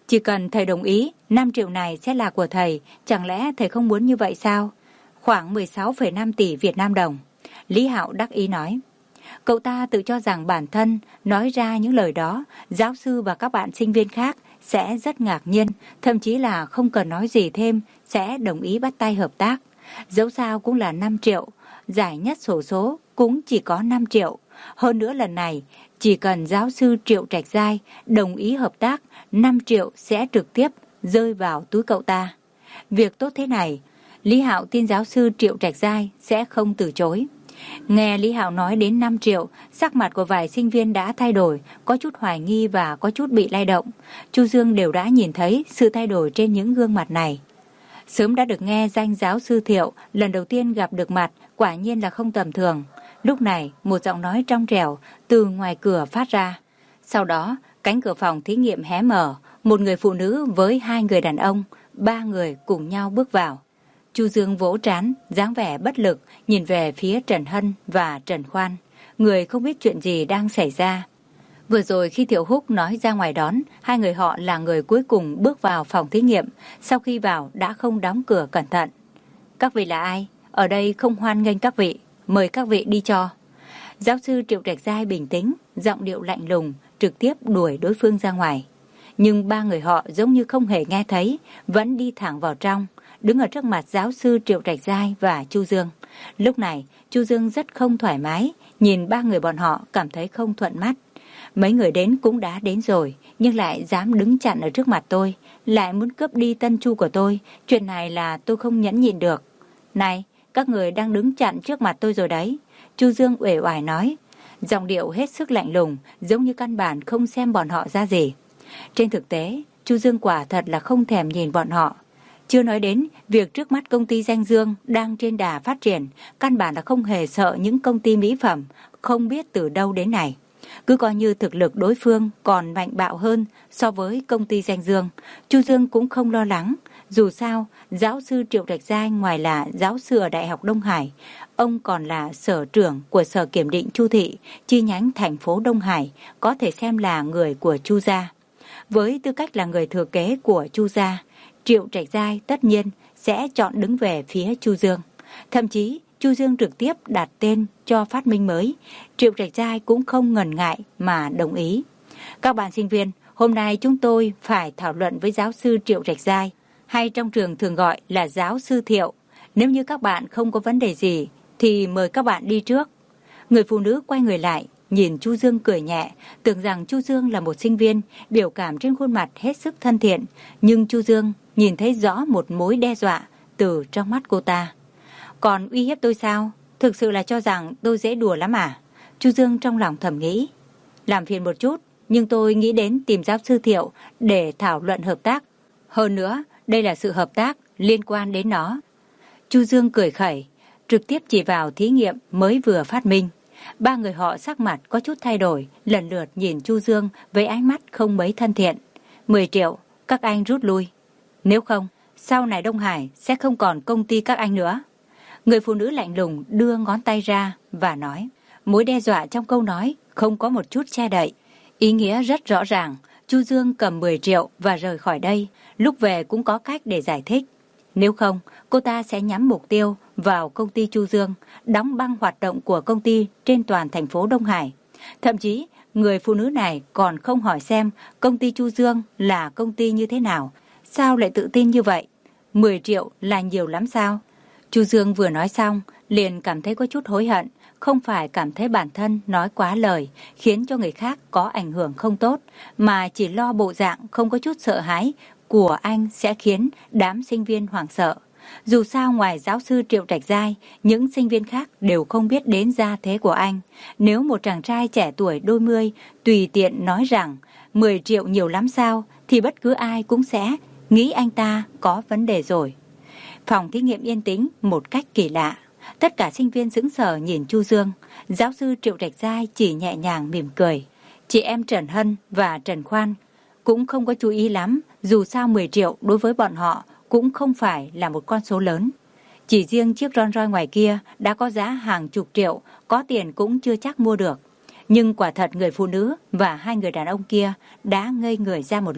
Chỉ cần thầy đồng ý, năm triệu này sẽ là của thầy, chẳng lẽ thầy không muốn như vậy sao? Khoảng mười sáu phẩy năm tỷ Việt Nam đồng. Lý Hạo đắc ý nói. Cậu ta tự cho rằng bản thân nói ra những lời đó, giáo sư và các bạn sinh viên khác sẽ rất ngạc nhiên, thậm chí là không cần nói gì thêm, sẽ đồng ý bắt tay hợp tác. Dẫu sao cũng là năm triệu, giải nhất xổ số cũng chỉ có năm triệu. Hơn nữa lần này, chỉ cần giáo sư Triệu Trạch Giai đồng ý hợp tác, năm triệu sẽ trực tiếp rơi vào túi cậu ta. Việc tốt thế này, Lý Hạo tin giáo sư Triệu Trạch Giai sẽ không từ chối. Nghe Lý Hạo nói đến năm triệu, sắc mặt của vài sinh viên đã thay đổi, có chút hoài nghi và có chút bị lay động. Chu Dương đều đã nhìn thấy sự thay đổi trên những gương mặt này. Sớm đã được nghe danh giáo sư Thiệu, lần đầu tiên gặp được mặt, quả nhiên là không tầm thường. Lúc này, một giọng nói trong trẻo từ ngoài cửa phát ra. Sau đó, cánh cửa phòng thí nghiệm hé mở, một người phụ nữ với hai người đàn ông, ba người cùng nhau bước vào. Chu Dương vỗ trán, dáng vẻ bất lực, nhìn về phía Trần Hân và Trần Khoan. Người không biết chuyện gì đang xảy ra. Vừa rồi khi Thiệu Húc nói ra ngoài đón, hai người họ là người cuối cùng bước vào phòng thí nghiệm. Sau khi vào đã không đóng cửa cẩn thận. Các vị là ai? Ở đây không hoan nghênh các vị. Mời các vị đi cho. Giáo sư Triệu Trạch Giai bình tĩnh, giọng điệu lạnh lùng, trực tiếp đuổi đối phương ra ngoài. Nhưng ba người họ giống như không hề nghe thấy, vẫn đi thẳng vào trong, đứng ở trước mặt giáo sư Triệu Trạch Giai và Chu Dương. Lúc này, Chu Dương rất không thoải mái, nhìn ba người bọn họ cảm thấy không thuận mắt. Mấy người đến cũng đã đến rồi, nhưng lại dám đứng chặn ở trước mặt tôi, lại muốn cướp đi Tân Chu của tôi. Chuyện này là tôi không nhẫn nhịn được. Này, các người đang đứng chặn trước mặt tôi rồi đấy. Chu Dương uể oải nói, giọng điệu hết sức lạnh lùng, giống như căn bản không xem bọn họ ra gì. Trên thực tế, Chu Dương quả thật là không thèm nhìn bọn họ. Chưa nói đến việc trước mắt công ty Danh Dương đang trên đà phát triển, căn bản là không hề sợ những công ty mỹ phẩm, không biết từ đâu đến này. Cứ coi như thực lực đối phương còn mạnh bạo hơn so với công ty Danh Dương, Chu Dương cũng không lo lắng. Dù sao, giáo sư Triệu Trạch Giai ngoài là giáo sư ở Đại học Đông Hải, ông còn là sở trưởng của Sở Kiểm định Chu Thị, chi nhánh thành phố Đông Hải, có thể xem là người của Chu gia. Với tư cách là người thừa kế của Chu gia, Triệu Trạch Giai tất nhiên sẽ chọn đứng về phía Chu Dương. Thậm chí, Chu Dương trực tiếp đặt tên cho phát minh mới, Triệu Trạch Giai cũng không ngần ngại mà đồng ý. Các bạn sinh viên, hôm nay chúng tôi phải thảo luận với giáo sư Triệu Trạch Giai, hay trong trường thường gọi là giáo sư Thiệu. Nếu như các bạn không có vấn đề gì, thì mời các bạn đi trước. Người phụ nữ quay người lại, nhìn Chu Dương cười nhẹ, tưởng rằng Chu Dương là một sinh viên, biểu cảm trên khuôn mặt hết sức thân thiện. Nhưng Chu Dương nhìn thấy rõ một mối đe dọa từ trong mắt cô ta. Còn uy hiếp tôi sao? Thực sự là cho rằng tôi dễ đùa lắm à? Chu Dương trong lòng thầm nghĩ. Làm phiền một chút, nhưng tôi nghĩ đến tìm giáo sư Thiệu để thảo luận hợp tác. Hơn nữa, đây là sự hợp tác liên quan đến nó. Chu Dương cười khẩy, trực tiếp chỉ vào thí nghiệm mới vừa phát minh. Ba người họ sắc mặt có chút thay đổi, lần lượt nhìn Chu Dương với ánh mắt không mấy thân thiện. Mười triệu, các anh rút lui. Nếu không, sau này Đông Hải sẽ không còn công ty các anh nữa. Người phụ nữ lạnh lùng đưa ngón tay ra và nói, mối đe dọa trong câu nói không có một chút che đậy. Ý nghĩa rất rõ ràng. Chu Dương cầm mười triệu và rời khỏi đây, lúc về cũng có cách để giải thích. Nếu không, cô ta sẽ nhắm mục tiêu vào công ty Chu Dương, đóng băng hoạt động của công ty trên toàn thành phố Đông Hải. Thậm chí, người phụ nữ này còn không hỏi xem công ty Chu Dương là công ty như thế nào. Sao lại tự tin như vậy? mười triệu là nhiều lắm sao? Chu Dương vừa nói xong, liền cảm thấy có chút hối hận, không phải cảm thấy bản thân nói quá lời, khiến cho người khác có ảnh hưởng không tốt, mà chỉ lo bộ dạng không có chút sợ hãi của anh sẽ khiến đám sinh viên hoảng sợ. Dù sao ngoài giáo sư Triệu Trạch Giai, những sinh viên khác đều không biết đến gia thế của anh. Nếu một chàng trai trẻ tuổi đôi mươi tùy tiện nói rằng mười triệu nhiều lắm sao, thì bất cứ ai cũng sẽ nghĩ anh ta có vấn đề rồi. Phòng thí nghiệm yên tĩnh một cách kỳ lạ. Tất cả sinh viên sững sờ nhìn Chu Dương. Giáo sư Triệu Trạch Giai chỉ nhẹ nhàng mỉm cười. Chị em Trần Hân và Trần Khoan cũng không có chú ý lắm. Dù sao mười triệu đối với bọn họ cũng không phải là một con số lớn. Chỉ riêng chiếc Rolls Royce ngoài kia đã có giá hàng chục triệu, có tiền cũng chưa chắc mua được. Nhưng quả thật người phụ nữ và hai người đàn ông kia đã ngây người ra một lúc.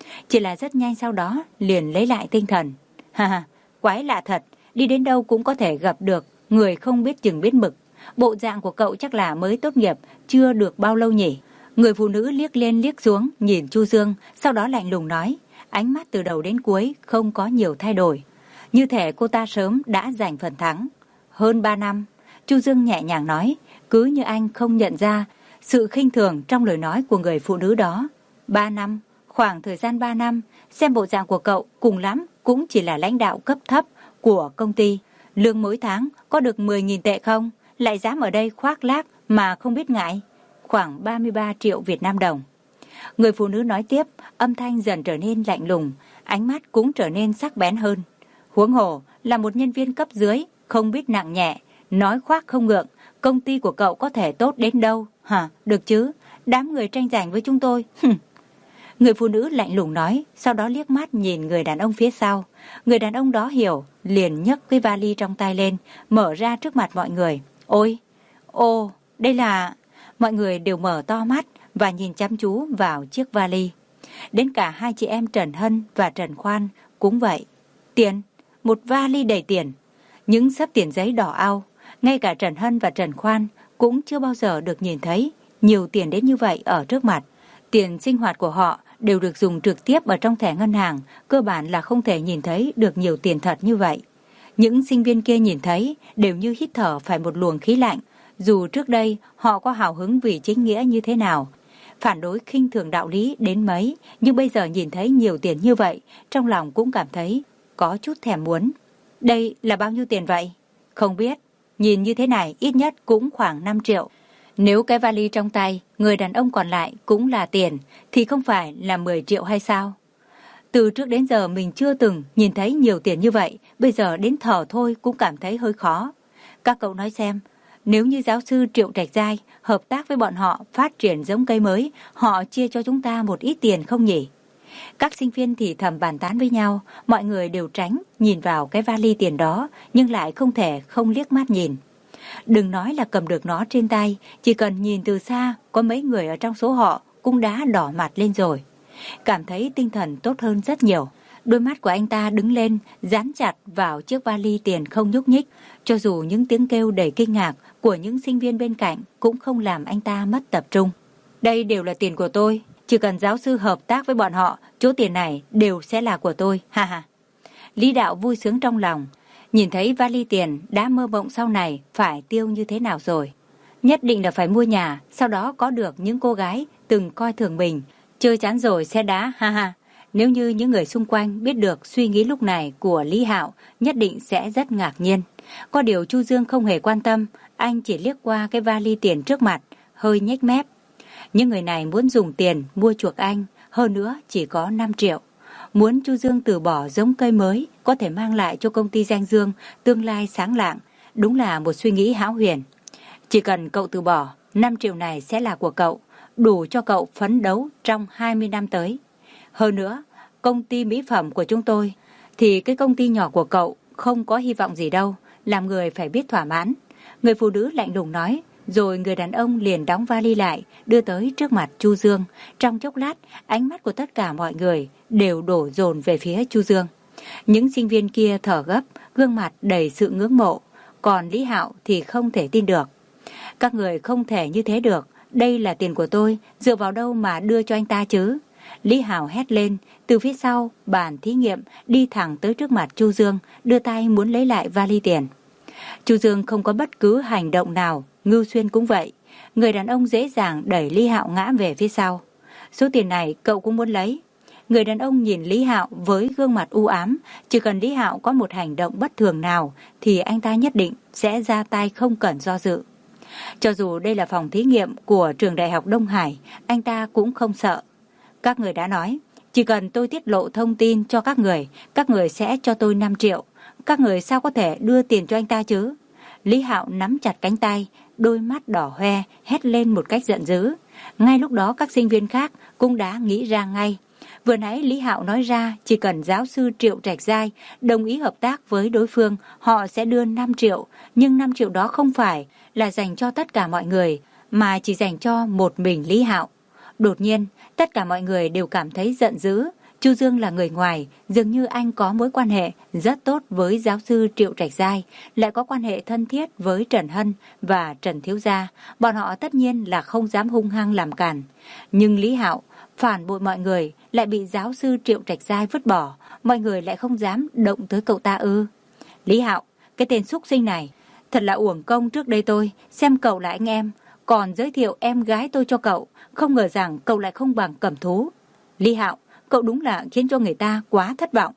Chỉ là rất nhanh sau đó liền lấy lại tinh thần. Ha ha, quái lạ thật, đi đến đâu cũng có thể gặp được người không biết chừng biết mực. Bộ dạng của cậu chắc là mới tốt nghiệp, chưa được bao lâu nhỉ? Người phụ nữ liếc lên liếc xuống, nhìn Chu Dương, sau đó lạnh lùng nói, ánh mắt từ đầu đến cuối không có nhiều thay đổi. Như thể cô ta sớm đã giành phần thắng. Hơn ba năm, Chu Dương nhẹ nhàng nói, cứ như anh không nhận ra sự khinh thường trong lời nói của người phụ nữ đó. Ba năm, khoảng thời gian ba năm, xem bộ dạng của cậu cùng lắm cũng chỉ là lãnh đạo cấp thấp của công ty. Lương mỗi tháng có được mười nghìn tệ không? Lại dám ở đây khoác lác mà không biết ngại. Khoảng ba mươi ba triệu Việt Nam đồng. Người phụ nữ nói tiếp, âm thanh dần trở nên lạnh lùng, ánh mắt cũng trở nên sắc bén hơn. Huống hồ là một nhân viên cấp dưới, không biết nặng nhẹ, nói khoác không ngượng, công ty của cậu có thể tốt đến đâu? Hả, được chứ, đám người tranh giành với chúng tôi. Người phụ nữ lạnh lùng nói, sau đó liếc mắt nhìn người đàn ông phía sau. Người đàn ông đó hiểu, liền nhấc cái vali trong tay lên, mở ra trước mặt mọi người. Ôi, ô, đây là... Mọi người đều mở to mắt và nhìn chăm chú vào chiếc vali. Đến cả hai chị em Trần Hân và Trần Khoan cũng vậy. Tiền, một vali đầy tiền. Những xấp tiền giấy đỏ au, ngay cả Trần Hân và Trần Khoan cũng chưa bao giờ được nhìn thấy nhiều tiền đến như vậy ở trước mặt. Tiền sinh hoạt của họ đều được dùng trực tiếp ở trong thẻ ngân hàng, cơ bản là không thể nhìn thấy được nhiều tiền thật như vậy. Những sinh viên kia nhìn thấy đều như hít thở phải một luồng khí lạnh, dù trước đây họ có hào hứng vì chính nghĩa như thế nào, phản đối khinh thường đạo lý đến mấy, nhưng bây giờ nhìn thấy nhiều tiền như vậy, trong lòng cũng cảm thấy có chút thèm muốn. Đây là bao nhiêu tiền vậy? Không biết, nhìn như thế này ít nhất cũng khoảng năm triệu. Nếu cái vali trong tay, người đàn ông còn lại cũng là tiền, thì không phải là mười triệu hay sao? Từ trước đến giờ mình chưa từng nhìn thấy nhiều tiền như vậy, bây giờ đến thở thôi cũng cảm thấy hơi khó. Các cậu nói xem, nếu như giáo sư Triệu Trạch Giai hợp tác với bọn họ phát triển giống cây mới, họ chia cho chúng ta một ít tiền không nhỉ? Các sinh viên thì thầm bàn tán với nhau, mọi người đều tránh nhìn vào cái vali tiền đó, nhưng lại không thể không liếc mắt nhìn. Đừng nói là cầm được nó trên tay, chỉ cần nhìn từ xa, có mấy người ở trong số họ cũng đã đỏ mặt lên rồi. Cảm thấy tinh thần tốt hơn rất nhiều. Đôi mắt của anh ta đứng lên, dán chặt vào chiếc vali tiền không nhúc nhích, cho dù những tiếng kêu đầy kinh ngạc của những sinh viên bên cạnh cũng không làm anh ta mất tập trung. Đây đều là tiền của tôi, chỉ cần giáo sư hợp tác với bọn họ, chỗ tiền này đều sẽ là của tôi, ha ha. Lý Đạo vui sướng trong lòng, nhìn thấy vali tiền đã mơ mộng sau này phải tiêu như thế nào rồi. Nhất định là phải mua nhà, sau đó có được những cô gái từng coi thường mình, chơi chán rồi sẽ đá, ha ha. Nếu như những người xung quanh biết được suy nghĩ lúc này của Lý Hạo, nhất định sẽ rất ngạc nhiên. Có điều Chu Dương không hề quan tâm, anh chỉ liếc qua cái vali tiền trước mặt, hơi nhếch mép. Những người này muốn dùng tiền mua chuộc anh, hơn nữa chỉ có năm triệu. Muốn Chu Dương từ bỏ giống cây mới, có thể mang lại cho công ty Danh Dương tương lai sáng lạng, đúng là một suy nghĩ hão huyền. Chỉ cần cậu từ bỏ, năm triệu này sẽ là của cậu, đủ cho cậu phấn đấu trong hai mươi năm tới. Hơn nữa, công ty mỹ phẩm của chúng tôi, thì cái công ty nhỏ của cậu không có hy vọng gì đâu, làm người phải biết thỏa mãn. Người phụ nữ lạnh lùng nói, rồi người đàn ông liền đóng vali lại, đưa tới trước mặt Chu Dương. Trong chốc lát, ánh mắt của tất cả mọi người đều đổ dồn về phía Chu Dương. Những sinh viên kia thở gấp, gương mặt đầy sự ngưỡng mộ, còn Lý Hạo thì không thể tin được. Các người không thể như thế được, đây là tiền của tôi, dựa vào đâu mà đưa cho anh ta chứ? Lý Hạo hét lên, từ phía sau bàn thí nghiệm đi thẳng tới trước mặt Chu Dương, đưa tay muốn lấy lại vali tiền. Chu Dương không có bất cứ hành động nào, Ngưu Xuyên cũng vậy. Người đàn ông dễ dàng đẩy Lý Hạo ngã về phía sau. Số tiền này cậu cũng muốn lấy. Người đàn ông nhìn Lý Hạo với gương mặt u ám, chỉ cần Lý Hạo có một hành động bất thường nào thì anh ta nhất định sẽ ra tay không cần do dự. Cho dù đây là phòng thí nghiệm của trường đại học Đông Hải, anh ta cũng không sợ. Các người đã nói, chỉ cần tôi tiết lộ thông tin cho các người, các người sẽ cho tôi năm triệu. Các người sao có thể đưa tiền cho anh ta chứ? Lý Hạo nắm chặt cánh tay, đôi mắt đỏ hoe, hét lên một cách giận dữ. Ngay lúc đó các sinh viên khác cũng đã nghĩ ra ngay. Vừa nãy Lý Hạo nói ra chỉ cần giáo sư Triệu Trạch Giai đồng ý hợp tác với đối phương, họ sẽ đưa năm triệu. Nhưng năm triệu đó không phải là dành cho tất cả mọi người, mà chỉ dành cho một mình Lý Hạo. Đột nhiên, tất cả mọi người đều cảm thấy giận dữ. Chu Dương là người ngoài, dường như anh có mối quan hệ rất tốt với giáo sư Triệu Trạch Giai, lại có quan hệ thân thiết với Trần Hân và Trần Thiếu Gia. Bọn họ tất nhiên là không dám hung hăng làm cản. Nhưng Lý Hạo phản bội mọi người, lại bị giáo sư Triệu Trạch Giai vứt bỏ, mọi người lại không dám động tới cậu ta ư? Lý Hạo, cái tên xúc sinh này, thật là uổng công trước đây tôi xem cậu là anh em, còn giới thiệu em gái tôi cho cậu, không ngờ rằng cậu lại không bằng Cẩm Thú. Lý Hạo, cậu đúng là khiến cho người ta quá thất vọng.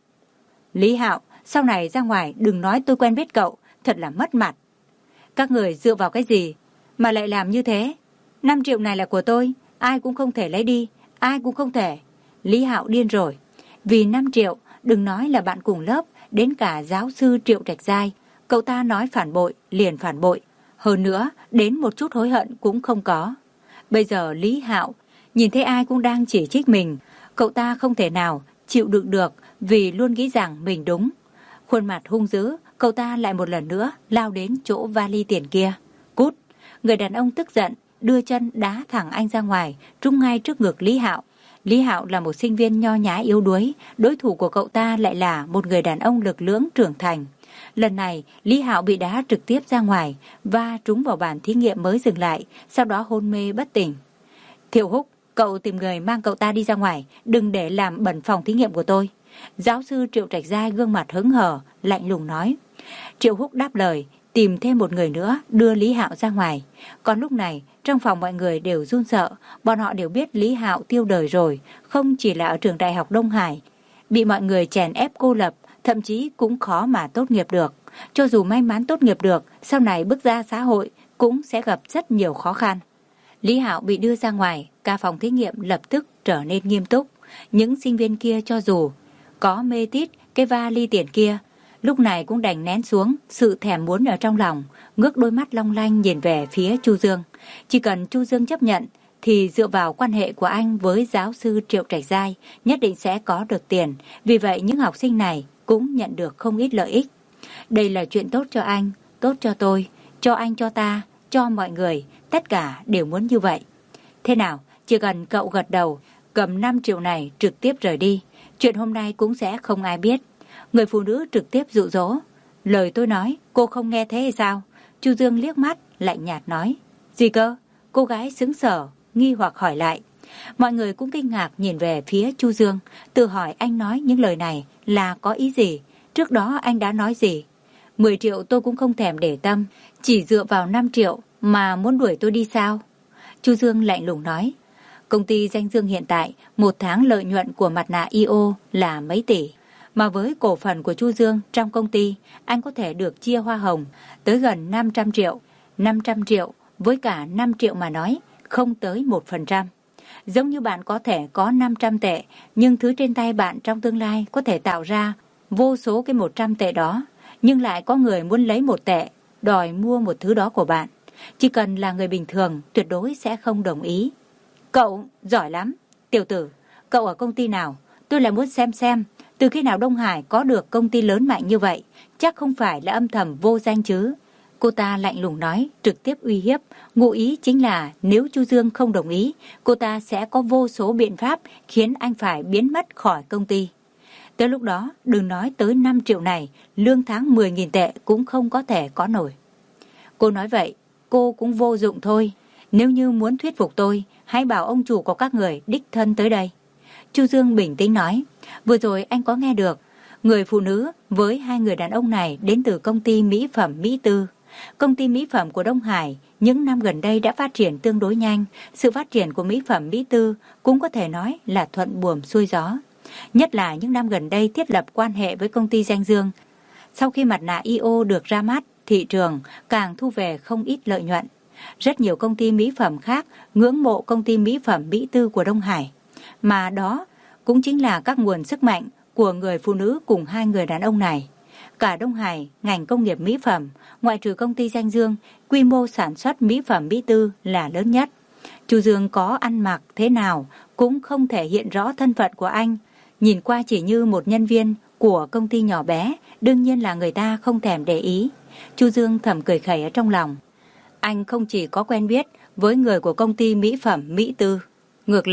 Lý Hạo, sau này ra ngoài đừng nói tôi quen biết cậu, thật là mất mặt. Các người dựa vào cái gì mà lại làm như thế? Năm triệu này là của tôi, ai cũng không thể lấy đi, ai cũng không thể. Lý Hạo điên rồi. Vì năm triệu, đừng nói là bạn cùng lớp, đến cả giáo sư Triệu Trạch Giai, cậu ta nói phản bội, liền phản bội. Hơn nữa, đến một chút hối hận cũng không có. Bây giờ Lý Hạo nhìn thấy ai cũng đang chỉ trích mình, cậu ta không thể nào chịu đựng được vì luôn nghĩ rằng mình đúng. Khuôn mặt hung dữ, cậu ta lại một lần nữa lao đến chỗ vali tiền kia. Cút! Người đàn ông tức giận, đưa chân đá thẳng anh ra ngoài, trúng ngay trước ngực Lý Hạo. Lý Hạo là một sinh viên nho nhã yếu đuối, đối thủ của cậu ta lại là một người đàn ông lực lưỡng trưởng thành. Lần này, Lý Hạo bị đá trực tiếp ra ngoài và trúng vào bàn thí nghiệm mới dừng lại, sau đó hôn mê bất tỉnh. Thiệu Húc, cậu tìm người mang cậu ta đi ra ngoài, đừng để làm bẩn phòng thí nghiệm của tôi. Giáo sư Triệu Trạch Giai gương mặt hứng hở, lạnh lùng nói. Triệu Húc đáp lời, tìm thêm một người nữa đưa Lý Hạo ra ngoài. Còn lúc này, trong phòng mọi người đều run sợ, bọn họ đều biết Lý Hạo tiêu đời rồi, không chỉ là ở trường đại học Đông Hải. Bị mọi người chèn ép cô lập, thậm chí cũng khó mà tốt nghiệp được. Cho dù may mắn tốt nghiệp được, sau này bước ra xã hội cũng sẽ gặp rất nhiều khó khăn. Lý Hạo bị đưa ra ngoài, cả phòng thí nghiệm lập tức trở nên nghiêm túc. Những sinh viên kia cho dù có mê tít cái vali tiền kia, lúc này cũng đành nén xuống sự thèm muốn ở trong lòng, ngước đôi mắt long lanh nhìn về phía Chu Dương. Chỉ cần Chu Dương chấp nhận, thì dựa vào quan hệ của anh với giáo sư Triệu Trạch Giai, nhất định sẽ có được tiền. Vì vậy những học sinh này cũng nhận được không ít lợi ích. Đây là chuyện tốt cho anh, tốt cho tôi, cho anh cho ta, cho mọi người, tất cả đều muốn như vậy. Thế nào, chỉ cần cậu gật đầu, cầm năm triệu này trực tiếp rời đi, chuyện hôm nay cũng sẽ không ai biết. Người phụ nữ trực tiếp dụ dỗ. Lời tôi nói, cô không nghe thế hay sao? Chu Dương liếc mắt, lạnh nhạt nói. Gì cơ? Cô gái sững sờ, nghi hoặc hỏi lại. Mọi người cũng kinh ngạc nhìn về phía Chu Dương, tự hỏi anh nói những lời này là có ý gì? Trước đó anh đã nói gì? mười triệu tôi cũng không thèm để tâm, chỉ dựa vào năm triệu mà muốn đuổi tôi đi sao? Chu Dương lạnh lùng nói. Công ty Danh Dương hiện tại, một tháng lợi nhuận của mặt nạ i ô là mấy tỷ. Mà với cổ phần của Chu Dương trong công ty, anh có thể được chia hoa hồng tới gần năm trăm triệu. năm trăm triệu với cả năm triệu mà nói, không tới một phần trăm. Giống như bạn có thể có năm trăm tệ, nhưng thứ trên tay bạn trong tương lai có thể tạo ra vô số cái một trăm tệ đó. Nhưng lại có người muốn lấy một tệ, đòi mua một thứ đó của bạn. Chỉ cần là người bình thường, tuyệt đối sẽ không đồng ý. Cậu giỏi lắm, tiểu tử. Cậu ở công ty nào? Tôi lại muốn xem xem, từ khi nào Đông Hải có được công ty lớn mạnh như vậy, chắc không phải là âm thầm vô danh chứ. Cô ta lạnh lùng nói, trực tiếp uy hiếp, ngụ ý chính là nếu Chu Dương không đồng ý, cô ta sẽ có vô số biện pháp khiến anh phải biến mất khỏi công ty. Tới lúc đó, đừng nói tới năm triệu này, lương tháng mười nghìn tệ cũng không có thể có nổi. Cô nói vậy, cô cũng vô dụng thôi. Nếu như muốn thuyết phục tôi, hãy bảo ông chủ của các người đích thân tới đây. Chu Dương bình tĩnh nói, vừa rồi anh có nghe được, người phụ nữ với hai người đàn ông này đến từ công ty mỹ phẩm Mỹ Tư. Công ty mỹ phẩm của Đông Hải những năm gần đây đã phát triển tương đối nhanh, sự phát triển của mỹ phẩm Mỹ Tư cũng có thể nói là thuận buồm xuôi gió. Nhất là những năm gần đây thiết lập quan hệ với công ty Danh Dương. Sau khi mặt nạ i ô được ra mắt, thị trường càng thu về không ít lợi nhuận. Rất nhiều công ty mỹ phẩm khác ngưỡng mộ công ty mỹ phẩm Mỹ Tư của Đông Hải. Mà đó cũng chính là các nguồn sức mạnh của người phụ nữ cùng hai người đàn ông này. Cả Đông Hải, ngành công nghiệp mỹ phẩm, ngoại trừ công ty Danh Dương, quy mô sản xuất mỹ phẩm Mỹ Tư là lớn nhất. Chu Dương có ăn mặc thế nào cũng không thể hiện rõ thân phận của anh. Nhìn qua chỉ như một nhân viên của công ty nhỏ bé, đương nhiên là người ta không thèm để ý. Chu Dương thầm cười khẩy ở trong lòng. Anh không chỉ có quen biết với người của công ty mỹ phẩm Mỹ Tư, ngược lại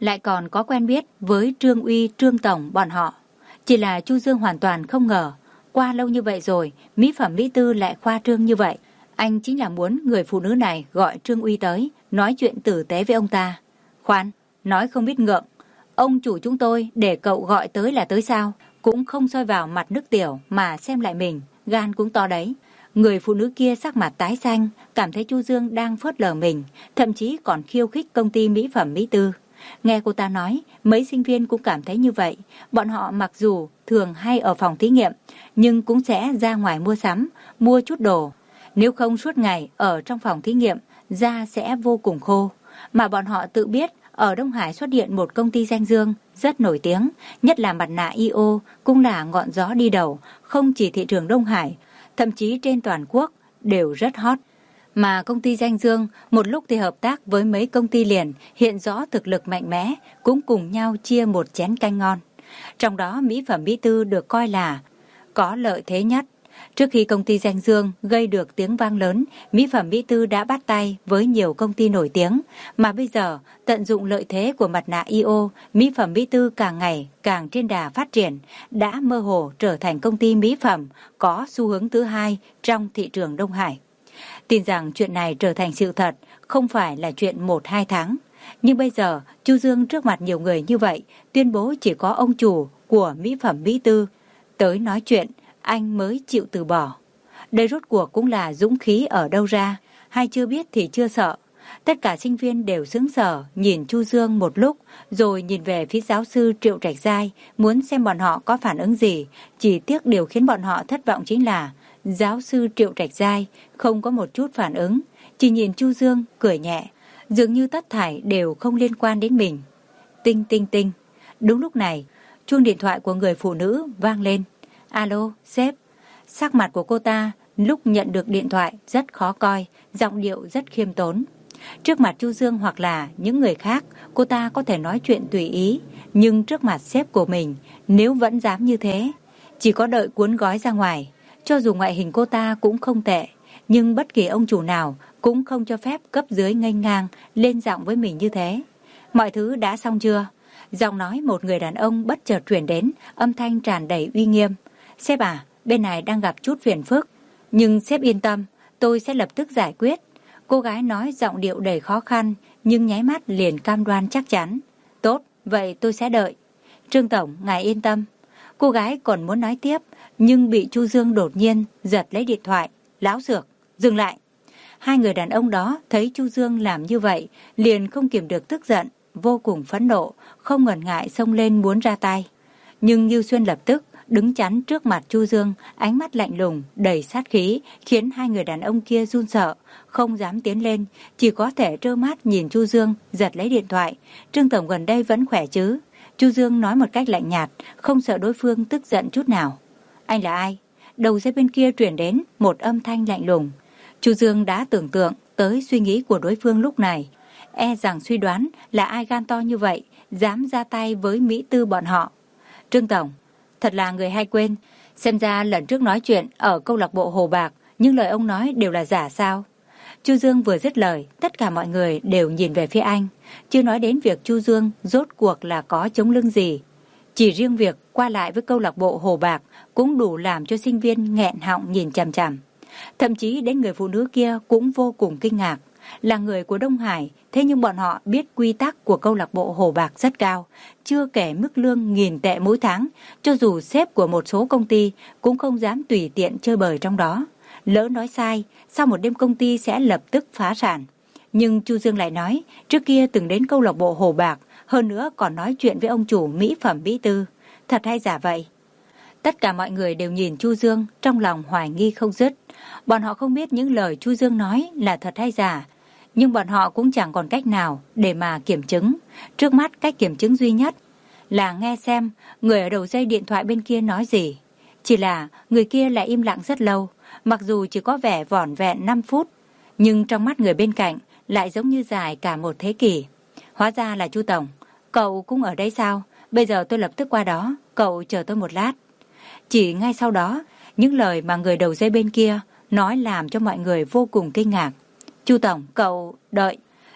lại còn có quen biết với Trương Uy, Trương Tổng bọn họ. Chỉ là Chu Dương hoàn toàn không ngờ, qua lâu như vậy rồi, mỹ phẩm Mỹ Tư lại khoa trương như vậy. Anh chính là muốn người phụ nữ này gọi Trương Uy tới, nói chuyện tử tế với ông ta. Khoan, nói không biết ngượng. Ông chủ chúng tôi để cậu gọi tới là tới sao? Cũng không soi vào mặt nước tiểu mà xem lại mình, gan cũng to đấy. Người phụ nữ kia sắc mặt tái xanh, cảm thấy Chu Dương đang phớt lờ mình, thậm chí còn khiêu khích công ty mỹ phẩm Mỹ Tư. Nghe cô ta nói, mấy sinh viên cũng cảm thấy như vậy. Bọn họ mặc dù thường hay ở phòng thí nghiệm, nhưng cũng sẽ ra ngoài mua sắm, mua chút đồ. Nếu không suốt ngày ở trong phòng thí nghiệm, da sẽ vô cùng khô. Mà bọn họ tự biết, ở Đông Hải xuất hiện một công ty danh dương rất nổi tiếng, nhất là mặt nạ i ô cũng là ngọn gió đi đầu, không chỉ thị trường Đông Hải, thậm chí trên toàn quốc đều rất hot. Mà công ty danh dương một lúc thì hợp tác với mấy công ty liền, hiện rõ thực lực mạnh mẽ, cũng cùng nhau chia một chén canh ngon. Trong đó mỹ phẩm Mỹ Tư được coi là có lợi thế nhất. Trước khi công ty danh dương gây được tiếng vang lớn, mỹ phẩm Mỹ Tư đã bắt tay với nhiều công ty nổi tiếng. Mà bây giờ, tận dụng lợi thế của mặt nạ i ô, mỹ phẩm Mỹ Tư càng ngày càng trên đà phát triển, đã mơ hồ trở thành công ty mỹ phẩm có xu hướng thứ hai trong thị trường Đông Hải. Tin rằng chuyện này trở thành sự thật, không phải là chuyện một hai tháng. Nhưng bây giờ, Chu Dương trước mặt nhiều người như vậy, tuyên bố chỉ có ông chủ của mỹ phẩm Mỹ Tư tới nói chuyện, anh mới chịu từ bỏ. Đây rốt cuộc cũng là dũng khí ở đâu ra, hay chưa biết thì chưa sợ. Tất cả sinh viên đều sững sờ nhìn Chu Dương một lúc, rồi nhìn về phía giáo sư Triệu Trạch Giai, muốn xem bọn họ có phản ứng gì. Chỉ tiếc điều khiến bọn họ thất vọng chính là giáo sư Triệu Trạch Giai không có một chút phản ứng, chỉ nhìn Chu Dương cười nhẹ, dường như tất thảy đều không liên quan đến mình. Tinh tinh tinh. Đúng lúc này, chuông điện thoại của người phụ nữ vang lên. Alo, sếp. Sắc mặt của cô ta lúc nhận được điện thoại rất khó coi, giọng điệu rất khiêm tốn. Trước mặt Chu Dương hoặc là những người khác, cô ta có thể nói chuyện tùy ý, nhưng trước mặt sếp của mình, nếu vẫn dám như thế, chỉ có đợi cuốn gói ra ngoài. Cho dù ngoại hình cô ta cũng không tệ, nhưng bất kỳ ông chủ nào cũng không cho phép cấp dưới nghênh ngang lên giọng với mình như thế. Mọi thứ đã xong chưa? Giọng nói một người đàn ông bất chợt truyền đến, âm thanh tràn đầy uy nghiêm. Sếp à, bên này đang gặp chút phiền phức, nhưng sếp yên tâm, tôi sẽ lập tức giải quyết. Cô gái nói giọng điệu đầy khó khăn, nhưng nháy mắt liền cam đoan chắc chắn. Tốt, vậy tôi sẽ đợi. Trương Tổng, ngài yên tâm. Cô gái còn muốn nói tiếp, nhưng bị Chu Dương đột nhiên giật lấy điện thoại. Láo xược, dừng lại. Hai người đàn ông đó thấy Chu Dương làm như vậy, liền không kiềm được tức giận, vô cùng phẫn nộ, không ngần ngại xông lên muốn ra tay. Nhưng Như Xuyên lập tức đứng chắn trước mặt Chu Dương, ánh mắt lạnh lùng, đầy sát khí, khiến hai người đàn ông kia run sợ, không dám tiến lên, chỉ có thể trơ mắt nhìn Chu Dương giật lấy điện thoại. Trương Tổng gần đây vẫn khỏe chứ? Chu Dương nói một cách lạnh nhạt, không sợ đối phương tức giận chút nào. Anh là ai? Đầu dây bên kia truyền đến một âm thanh lạnh lùng. Chu Dương đã tưởng tượng tới suy nghĩ của đối phương lúc này, e rằng suy đoán là ai gan to như vậy, dám ra tay với Mỹ Tư bọn họ. Trương Tổng, thật là người hay quên, xem ra lần trước nói chuyện ở câu lạc bộ Hồ Bạc, nhưng lời ông nói đều là giả sao? Chu Dương vừa dứt lời, tất cả mọi người đều nhìn về phía anh, chưa nói đến việc Chu Dương rốt cuộc là có chống lưng gì. Chỉ riêng việc qua lại với câu lạc bộ Hồ Bạc cũng đủ làm cho sinh viên nghẹn họng nhìn chằm chằm. Thậm chí đến người phụ nữ kia cũng vô cùng kinh ngạc. Là người của Đông Hải, thế nhưng bọn họ biết quy tắc của câu lạc bộ Hồ Bạc rất cao, chưa kể mức lương nghìn tệ mỗi tháng, cho dù sếp của một số công ty cũng không dám tùy tiện chơi bời trong đó. Lỡ nói sai, sau một đêm công ty sẽ lập tức phá sản. Nhưng Chu Dương lại nói, trước kia từng đến câu lạc bộ Hồ Bạc, hơn nữa còn nói chuyện với ông chủ mỹ phẩm Mỹ Tư. Thật hay giả vậy? Tất cả mọi người đều nhìn Chu Dương, trong lòng hoài nghi không dứt. Bọn họ không biết những lời Chu Dương nói là thật hay giả, nhưng bọn họ cũng chẳng còn cách nào để mà kiểm chứng. Trước mắt cách kiểm chứng duy nhất là nghe xem người ở đầu dây điện thoại bên kia nói gì. Chỉ là người kia lại im lặng rất lâu, mặc dù chỉ có vẻ vỏn vẹn năm phút, nhưng trong mắt người bên cạnh lại giống như dài cả một thế kỷ. Hóa ra là Chu Tổng, cậu cũng ở đây sao? Bây giờ tôi lập tức qua đó, cậu chờ tôi một lát. Chỉ ngay sau đó, những lời mà người đầu dây bên kia nói làm cho mọi người vô cùng kinh ngạc. Chu Tổng, cậu đợi.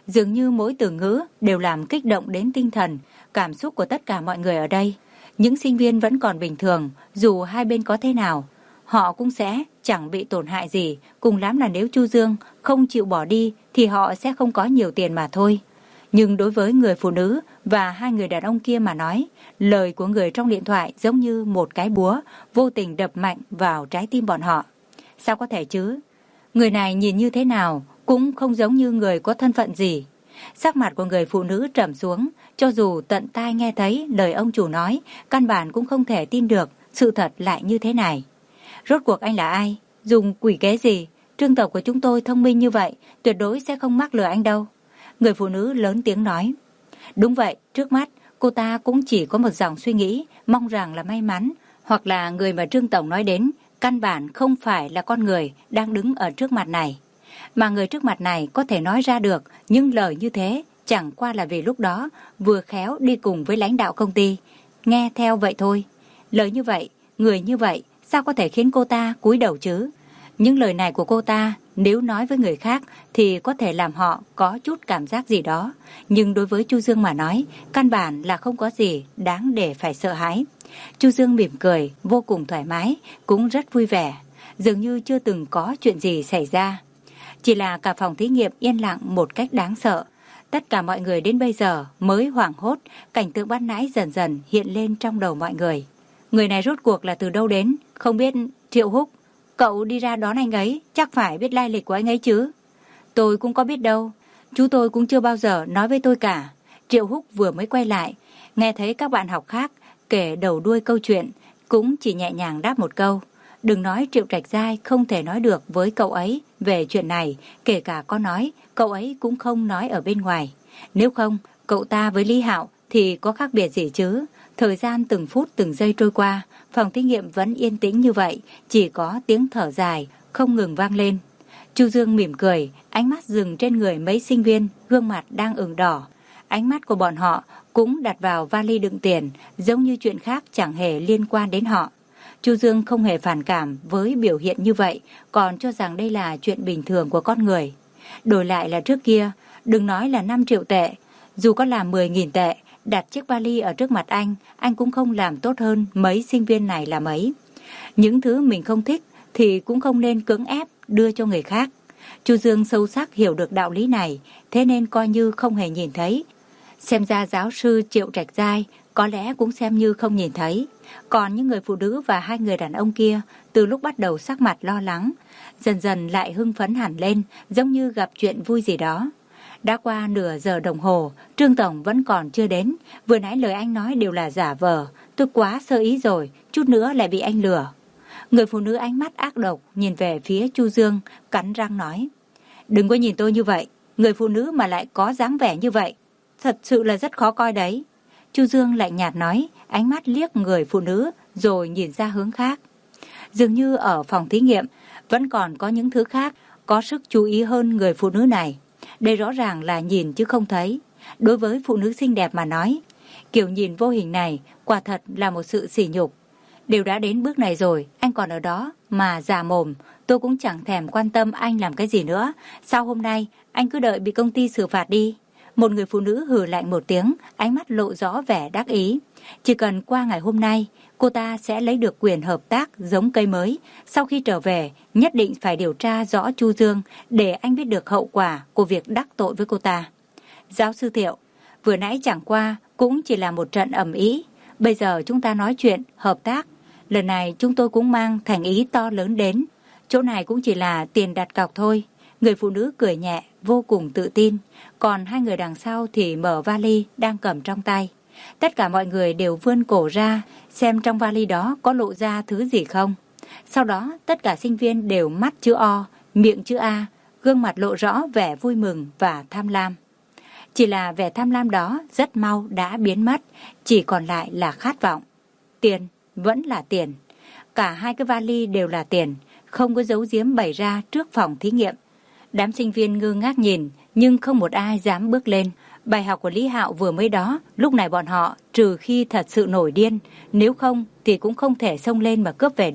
Dường như mỗi từ ngữ đều làm kích động đến tinh thần, cảm xúc của tất cả mọi người ở đây. Những sinh viên vẫn còn bình thường, dù hai bên có thế nào, họ cũng sẽ chẳng bị tổn hại gì, cùng lắm là nếu Chu Dương không chịu bỏ đi thì họ sẽ không có nhiều tiền mà thôi. Nhưng đối với người phụ nữ và hai người đàn ông kia mà nói, lời của người trong điện thoại giống như một cái búa vô tình đập mạnh vào trái tim bọn họ. Sao có thể chứ? Người này nhìn như thế nào cũng không giống như người có thân phận gì. Sắc mặt của người phụ nữ trầm xuống, cho dù tận tai nghe thấy lời ông chủ nói, căn bản cũng không thể tin được sự thật lại như thế này. Rốt cuộc anh là ai? Dùng quỷ kế gì? Trương tộc của chúng tôi thông minh như vậy, tuyệt đối sẽ không mắc lừa anh đâu. Người phụ nữ lớn tiếng nói. Đúng vậy, trước mắt cô ta cũng chỉ có một dòng suy nghĩ, mong rằng là may mắn, hoặc là người mà Trương Tổng nói đến căn bản không phải là con người đang đứng ở trước mặt này. Mà người trước mặt này có thể nói ra được những lời như thế chẳng qua là vì lúc đó vừa khéo đi cùng với lãnh đạo công ty. Nghe theo vậy thôi. Lời như vậy, người như vậy sao có thể khiến cô ta cúi đầu chứ? Những lời này của cô ta nếu nói với người khác thì có thể làm họ có chút cảm giác gì đó. Nhưng đối với Chu Dương mà nói, căn bản là không có gì đáng để phải sợ hãi. Chu Dương mỉm cười, vô cùng thoải mái, cũng rất vui vẻ. Dường như chưa từng có chuyện gì xảy ra. Chỉ là cả phòng thí nghiệm yên lặng một cách đáng sợ. Tất cả mọi người đến bây giờ mới hoảng hốt, cảnh tượng ban nãy dần dần hiện lên trong đầu mọi người. Người này rốt cuộc là từ đâu đến? Không biết. Triệu Húc, cậu đi ra đón anh ấy, chắc phải biết lai lịch của anh ấy chứ? Tôi cũng có biết đâu, chú tôi cũng chưa bao giờ nói với tôi cả. Triệu Húc vừa mới quay lại, nghe thấy các bạn học khác kể đầu đuôi câu chuyện, cũng chỉ nhẹ nhàng đáp một câu. Đừng nói Triệu Trạch Giai không thể nói được với cậu ấy về chuyện này, kể cả có nói, cậu ấy cũng không nói ở bên ngoài. Nếu không, cậu ta với Lý Hạo thì có khác biệt gì chứ? Thời gian từng phút từng giây trôi qua, phòng thí nghiệm vẫn yên tĩnh như vậy, chỉ có tiếng thở dài không ngừng vang lên. Chu Dương mỉm cười, ánh mắt dừng trên người mấy sinh viên, gương mặt đang ửng đỏ. Ánh mắt của bọn họ cũng đặt vào vali đựng tiền, giống như chuyện khác chẳng hề liên quan đến họ. Chu Dương không hề phản cảm với biểu hiện như vậy, còn cho rằng đây là chuyện bình thường của con người. Đổi lại là trước kia, đừng nói là năm triệu tệ, dù có là mười nghìn tệ, đặt chiếc vali ở trước mặt anh, anh cũng không làm tốt hơn mấy sinh viên này là mấy. Những thứ mình không thích thì cũng không nên cưỡng ép đưa cho người khác. Chu Dương sâu sắc hiểu được đạo lý này, thế nên coi như không hề nhìn thấy. Xem ra giáo sư Triệu Trạch Giai có lẽ cũng xem như không nhìn thấy. Còn những người phụ nữ và hai người đàn ông kia từ lúc bắt đầu sắc mặt lo lắng, dần dần lại hưng phấn hẳn lên, giống như gặp chuyện vui gì đó. Đã qua nửa giờ đồng hồ, Trương Tổng vẫn còn chưa đến. Vừa nãy lời anh nói đều là giả vờ. Tôi quá sơ ý rồi, chút nữa lại bị anh lừa. Người phụ nữ ánh mắt ác độc nhìn về phía Chu Dương, cắn răng nói. Đừng có nhìn tôi như vậy, người phụ nữ mà lại có dáng vẻ như vậy, thật sự là rất khó coi đấy. Chu Dương lạnh nhạt nói, ánh mắt liếc người phụ nữ rồi nhìn ra hướng khác. Dường như ở phòng thí nghiệm vẫn còn có những thứ khác có sức chú ý hơn người phụ nữ này. Đây rõ ràng là nhìn chứ không thấy. Đối với phụ nữ xinh đẹp mà nói, kiểu nhìn vô hình này quả thật là một sự sỉ nhục. Đều đã đến bước này rồi, anh còn ở đó mà già mồm. Tôi cũng chẳng thèm quan tâm anh làm cái gì nữa. Sao hôm nay anh cứ đợi bị công ty xử phạt đi? Một người phụ nữ hừ lạnh một tiếng, ánh mắt lộ rõ vẻ đắc ý. Chỉ cần qua ngày hôm nay, cô ta sẽ lấy được quyền hợp tác giống cây mới. Sau khi trở về, nhất định phải điều tra rõ Chu Dương để anh biết được hậu quả của việc đắc tội với cô ta. Giáo sư Thiệu, vừa nãy chẳng qua cũng chỉ là một trận ầm ĩ. Bây giờ chúng ta nói chuyện hợp tác. Lần này chúng tôi cũng mang thành ý to lớn đến. Chỗ này cũng chỉ là tiền đặt cọc thôi. Người phụ nữ cười nhẹ, vô cùng tự tin. Còn hai người đằng sau thì mở vali đang cầm trong tay. Tất cả mọi người đều vươn cổ ra xem trong vali đó có lộ ra thứ gì không. Sau đó tất cả sinh viên đều mắt chữ O, miệng chữ A, gương mặt lộ rõ vẻ vui mừng và tham lam. Chỉ là vẻ tham lam đó rất mau đã biến mất, chỉ còn lại là khát vọng. Tiền, vẫn là tiền. Cả hai cái vali đều là tiền, không có giấu giếm bày ra trước phòng thí nghiệm. Đám sinh viên ngơ ngác nhìn, nhưng không một ai dám bước lên. Bài học của Lý Hạo vừa mới đó, lúc này bọn họ trừ khi thật sự nổi điên, nếu không thì cũng không thể xông lên mà cướp về được.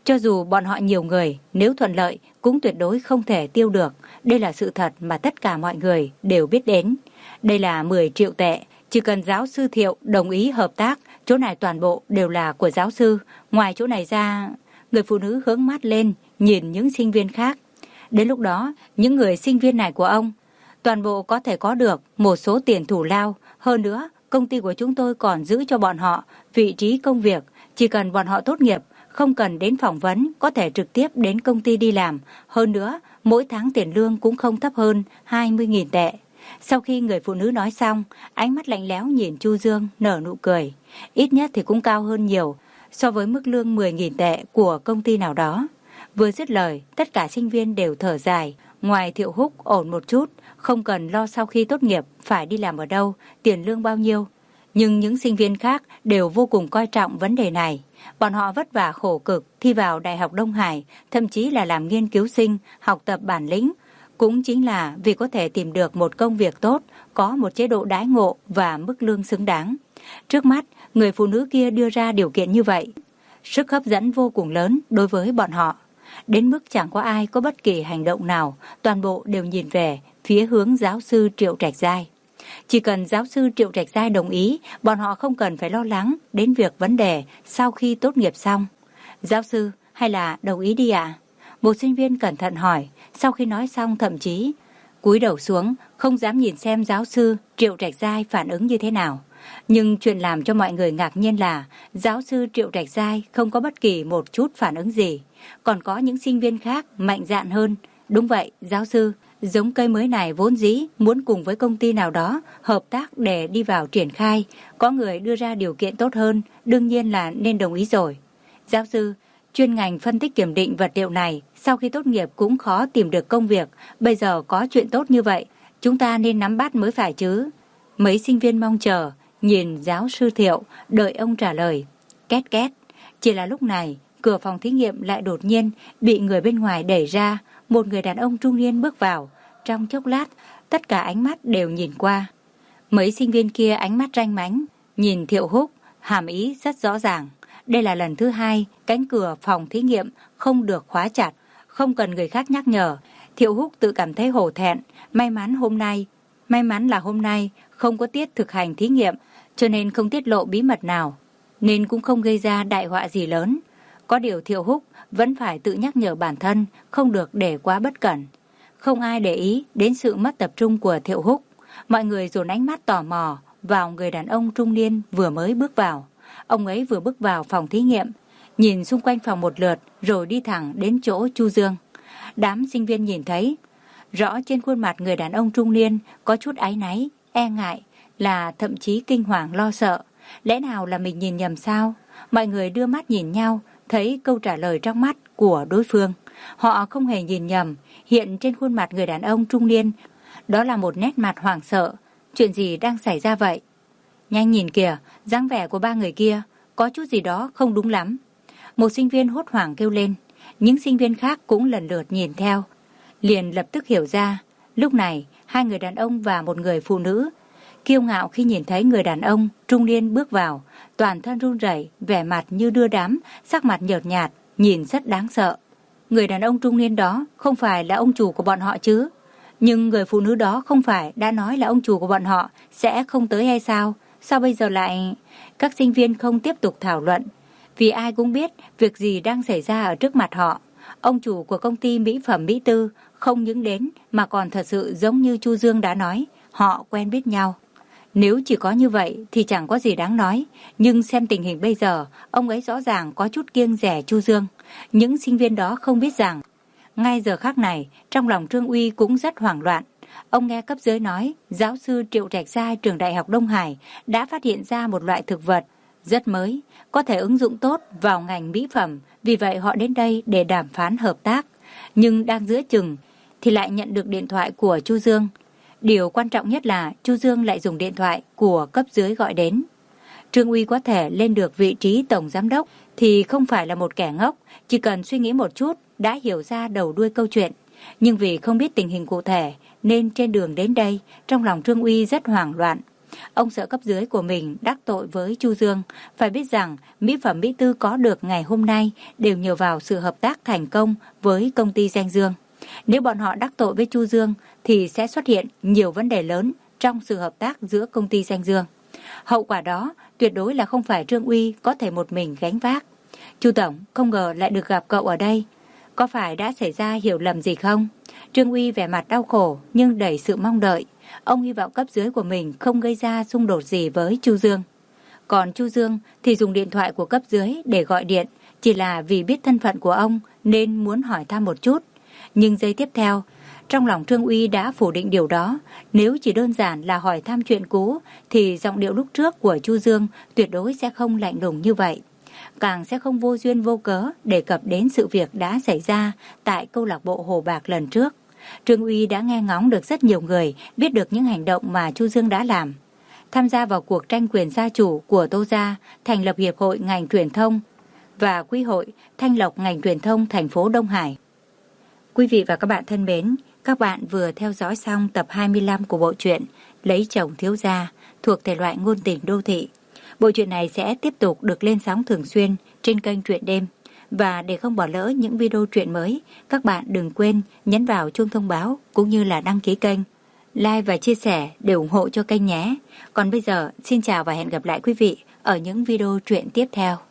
Cho dù bọn họ nhiều người, nếu thuận lợi cũng tuyệt đối không thể tiêu được. Đây là sự thật mà tất cả mọi người đều biết đến. Đây là mười triệu tệ, chỉ cần giáo sư Thiệu đồng ý hợp tác, chỗ này toàn bộ đều là của giáo sư. Ngoài chỗ này ra, người phụ nữ hướng mắt lên, nhìn những sinh viên khác. Đến lúc đó, những người sinh viên này của ông, toàn bộ có thể có được một số tiền thù lao. Hơn nữa, công ty của chúng tôi còn giữ cho bọn họ vị trí công việc. Chỉ cần bọn họ tốt nghiệp, không cần đến phỏng vấn, có thể trực tiếp đến công ty đi làm. Hơn nữa, mỗi tháng tiền lương cũng không thấp hơn hai mươi nghìn tệ. Sau khi người phụ nữ nói xong, ánh mắt lạnh lẽo nhìn Chu Dương nở nụ cười. Ít nhất thì cũng cao hơn nhiều so với mức lương mười nghìn tệ của công ty nào đó. Vừa dứt lời, tất cả sinh viên đều thở dài. Ngoài Thiệu Húc ổn một chút, không cần lo sau khi tốt nghiệp phải đi làm ở đâu, tiền lương bao nhiêu. Nhưng những sinh viên khác đều vô cùng coi trọng vấn đề này. Bọn họ vất vả khổ cực thi vào Đại học Đông Hải, thậm chí là làm nghiên cứu sinh, học tập bản lĩnh. Cũng chính là vì có thể tìm được một công việc tốt, có một chế độ đãi ngộ và mức lương xứng đáng. Trước mắt, người phụ nữ kia đưa ra điều kiện như vậy. Sức hấp dẫn vô cùng lớn đối với bọn họ. Đến mức chẳng có ai có bất kỳ hành động nào, toàn bộ đều nhìn về phía hướng giáo sư Triệu Trạch Giai. Chỉ cần giáo sư Triệu Trạch Giai đồng ý, bọn họ không cần phải lo lắng đến việc vấn đề sau khi tốt nghiệp xong. Giáo sư, hay là đồng ý đi ạ? Một sinh viên cẩn thận hỏi, sau khi nói xong thậm chí cúi đầu xuống, không dám nhìn xem giáo sư Triệu Trạch Giai phản ứng như thế nào. Nhưng chuyện làm cho mọi người ngạc nhiên là giáo sư Triệu Trạch Giai không có bất kỳ một chút phản ứng gì. Còn có những sinh viên khác mạnh dạn hơn. Đúng vậy, giáo sư, giống cây mới này vốn dĩ muốn cùng với công ty nào đó hợp tác để đi vào triển khai. Có người đưa ra điều kiện tốt hơn, đương nhiên là nên đồng ý rồi. Giáo sư, chuyên ngành phân tích kiểm định vật liệu này sau khi tốt nghiệp cũng khó tìm được công việc. Bây giờ có chuyện tốt như vậy, chúng ta nên nắm bắt mới phải chứ. Mấy sinh viên mong chờ, nhìn giáo sư Thiệu, đợi ông trả lời. Két két, chỉ là lúc này, cửa phòng thí nghiệm lại đột nhiên bị người bên ngoài đẩy ra. Một người đàn ông trung niên bước vào. Trong chốc lát, tất cả ánh mắt đều nhìn qua. Mấy sinh viên kia ánh mắt ranh mánh, nhìn Thiệu Húc, hàm ý rất rõ ràng. Đây là lần thứ hai, cánh cửa phòng thí nghiệm không được khóa chặt, không cần người khác nhắc nhở. Thiệu Húc tự cảm thấy hổ thẹn, may mắn hôm nay, may mắn là hôm nay không có tiết thực hành thí nghiệm, cho nên không tiết lộ bí mật nào, nên cũng không gây ra đại họa gì lớn. Có điều Thiệu Húc vẫn phải tự nhắc nhở bản thân, không được để quá bất cẩn. Không ai để ý đến sự mất tập trung của Thiệu Húc. Mọi người dồn ánh mắt tò mò vào người đàn ông trung niên vừa mới bước vào. Ông ấy vừa bước vào phòng thí nghiệm, nhìn xung quanh phòng một lượt rồi đi thẳng đến chỗ Chu Dương. Đám sinh viên nhìn thấy rõ trên khuôn mặt người đàn ông trung niên có chút áy náy, e ngại, là thậm chí kinh hoàng lo sợ. Lẽ nào là mình nhìn nhầm sao? Mọi người đưa mắt nhìn nhau, thấy câu trả lời trong mắt của đối phương. Họ không hề nhìn nhầm, hiện trên khuôn mặt người đàn ông trung niên đó là một nét mặt hoảng sợ. Chuyện gì đang xảy ra vậy? Nhanh nhìn kìa, dáng vẻ của ba người kia có chút gì đó không đúng lắm. Một sinh viên hốt hoảng kêu lên. Những sinh viên khác cũng lần lượt nhìn theo, liền lập tức hiểu ra. Lúc này hai người đàn ông và một người phụ nữ kiêu ngạo khi nhìn thấy người đàn ông trung niên bước vào, toàn thân run rẩy, vẻ mặt như đưa đám, sắc mặt nhợt nhạt, nhìn rất đáng sợ. Người đàn ông trung niên đó không phải là ông chủ của bọn họ chứ? Nhưng người phụ nữ đó không phải đã nói là ông chủ của bọn họ sẽ không tới hay sao? Sao bây giờ lại... Các sinh viên không tiếp tục thảo luận, vì ai cũng biết việc gì đang xảy ra ở trước mặt họ. Ông chủ của công ty mỹ phẩm Mỹ Tư không những đến mà còn thật sự giống như Chu Dương đã nói, họ quen biết nhau. Nếu chỉ có như vậy thì chẳng có gì đáng nói, nhưng xem tình hình bây giờ, ông ấy rõ ràng có chút kiêng dè Chu Dương. Những sinh viên đó không biết rằng, ngay giờ khắc này, trong lòng Trương Uy cũng rất hoảng loạn. Ông nghe cấp dưới nói, giáo sư Triệu Trạch Giai trường Đại học Đông Hải đã phát hiện ra một loại thực vật rất mới, có thể ứng dụng tốt vào ngành mỹ phẩm, vì vậy họ đến đây để đàm phán hợp tác. Nhưng đang giữa chừng thì lại nhận được điện thoại của Chu Dương. Điều quan trọng nhất là Chu Dương lại dùng điện thoại của cấp dưới gọi đến. Trương Uy có thể lên được vị trí tổng giám đốc thì không phải là một kẻ ngốc, chỉ cần suy nghĩ một chút đã hiểu ra đầu đuôi câu chuyện. Nhưng vì không biết tình hình cụ thể nên trên đường đến đây, trong lòng Trương Uy rất hoảng loạn. Ông sợ cấp dưới của mình đắc tội với Chu Dương. Phải biết rằng mỹ phẩm Mỹ Tư có được ngày hôm nay đều nhờ vào sự hợp tác thành công với công ty Danh Dương. Nếu bọn họ đắc tội với Chu Dương thì sẽ xuất hiện nhiều vấn đề lớn trong sự hợp tác giữa công ty Danh Dương. Hậu quả đó tuyệt đối là không phải Trương Uy có thể một mình gánh vác. Chu tổng, không ngờ lại được gặp cậu ở đây. Có phải đã xảy ra hiểu lầm gì không? Trương Uy vẻ mặt đau khổ nhưng đầy sự mong đợi. Ông hy vọng cấp dưới của mình không gây ra xung đột gì với Chu Dương. Còn Chu Dương thì dùng điện thoại của cấp dưới để gọi điện, chỉ là vì biết thân phận của ông nên muốn hỏi thăm một chút. Nhưng giây tiếp theo, trong lòng Trương Uy đã phủ định điều đó. Nếu chỉ đơn giản là hỏi thăm chuyện cũ thì giọng điệu lúc trước của Chu Dương tuyệt đối sẽ không lạnh lùng như vậy. Càng sẽ không vô duyên vô cớ đề cập đến sự việc đã xảy ra tại câu lạc bộ Hồ Bạc lần trước. Trương Uy đã nghe ngóng được rất nhiều người biết được những hành động mà Chu Dương đã làm. Tham gia vào cuộc tranh quyền gia chủ của Tô Gia, thành lập Hiệp hội ngành truyền thông và Quy hội thanh lọc ngành truyền thông thành phố Đông Hải. Quý vị và các bạn thân mến, các bạn vừa theo dõi xong tập hai mươi lăm của bộ truyện Lấy chồng thiếu gia thuộc thể loại ngôn tình đô thị. Bộ truyện này sẽ tiếp tục được lên sóng thường xuyên trên kênh Truyện Đêm. Và để không bỏ lỡ những video truyện mới, các bạn đừng quên nhấn vào chuông thông báo cũng như là đăng ký kênh, like và chia sẻ để ủng hộ cho kênh nhé. Còn bây giờ, xin chào và hẹn gặp lại quý vị ở những video truyện tiếp theo.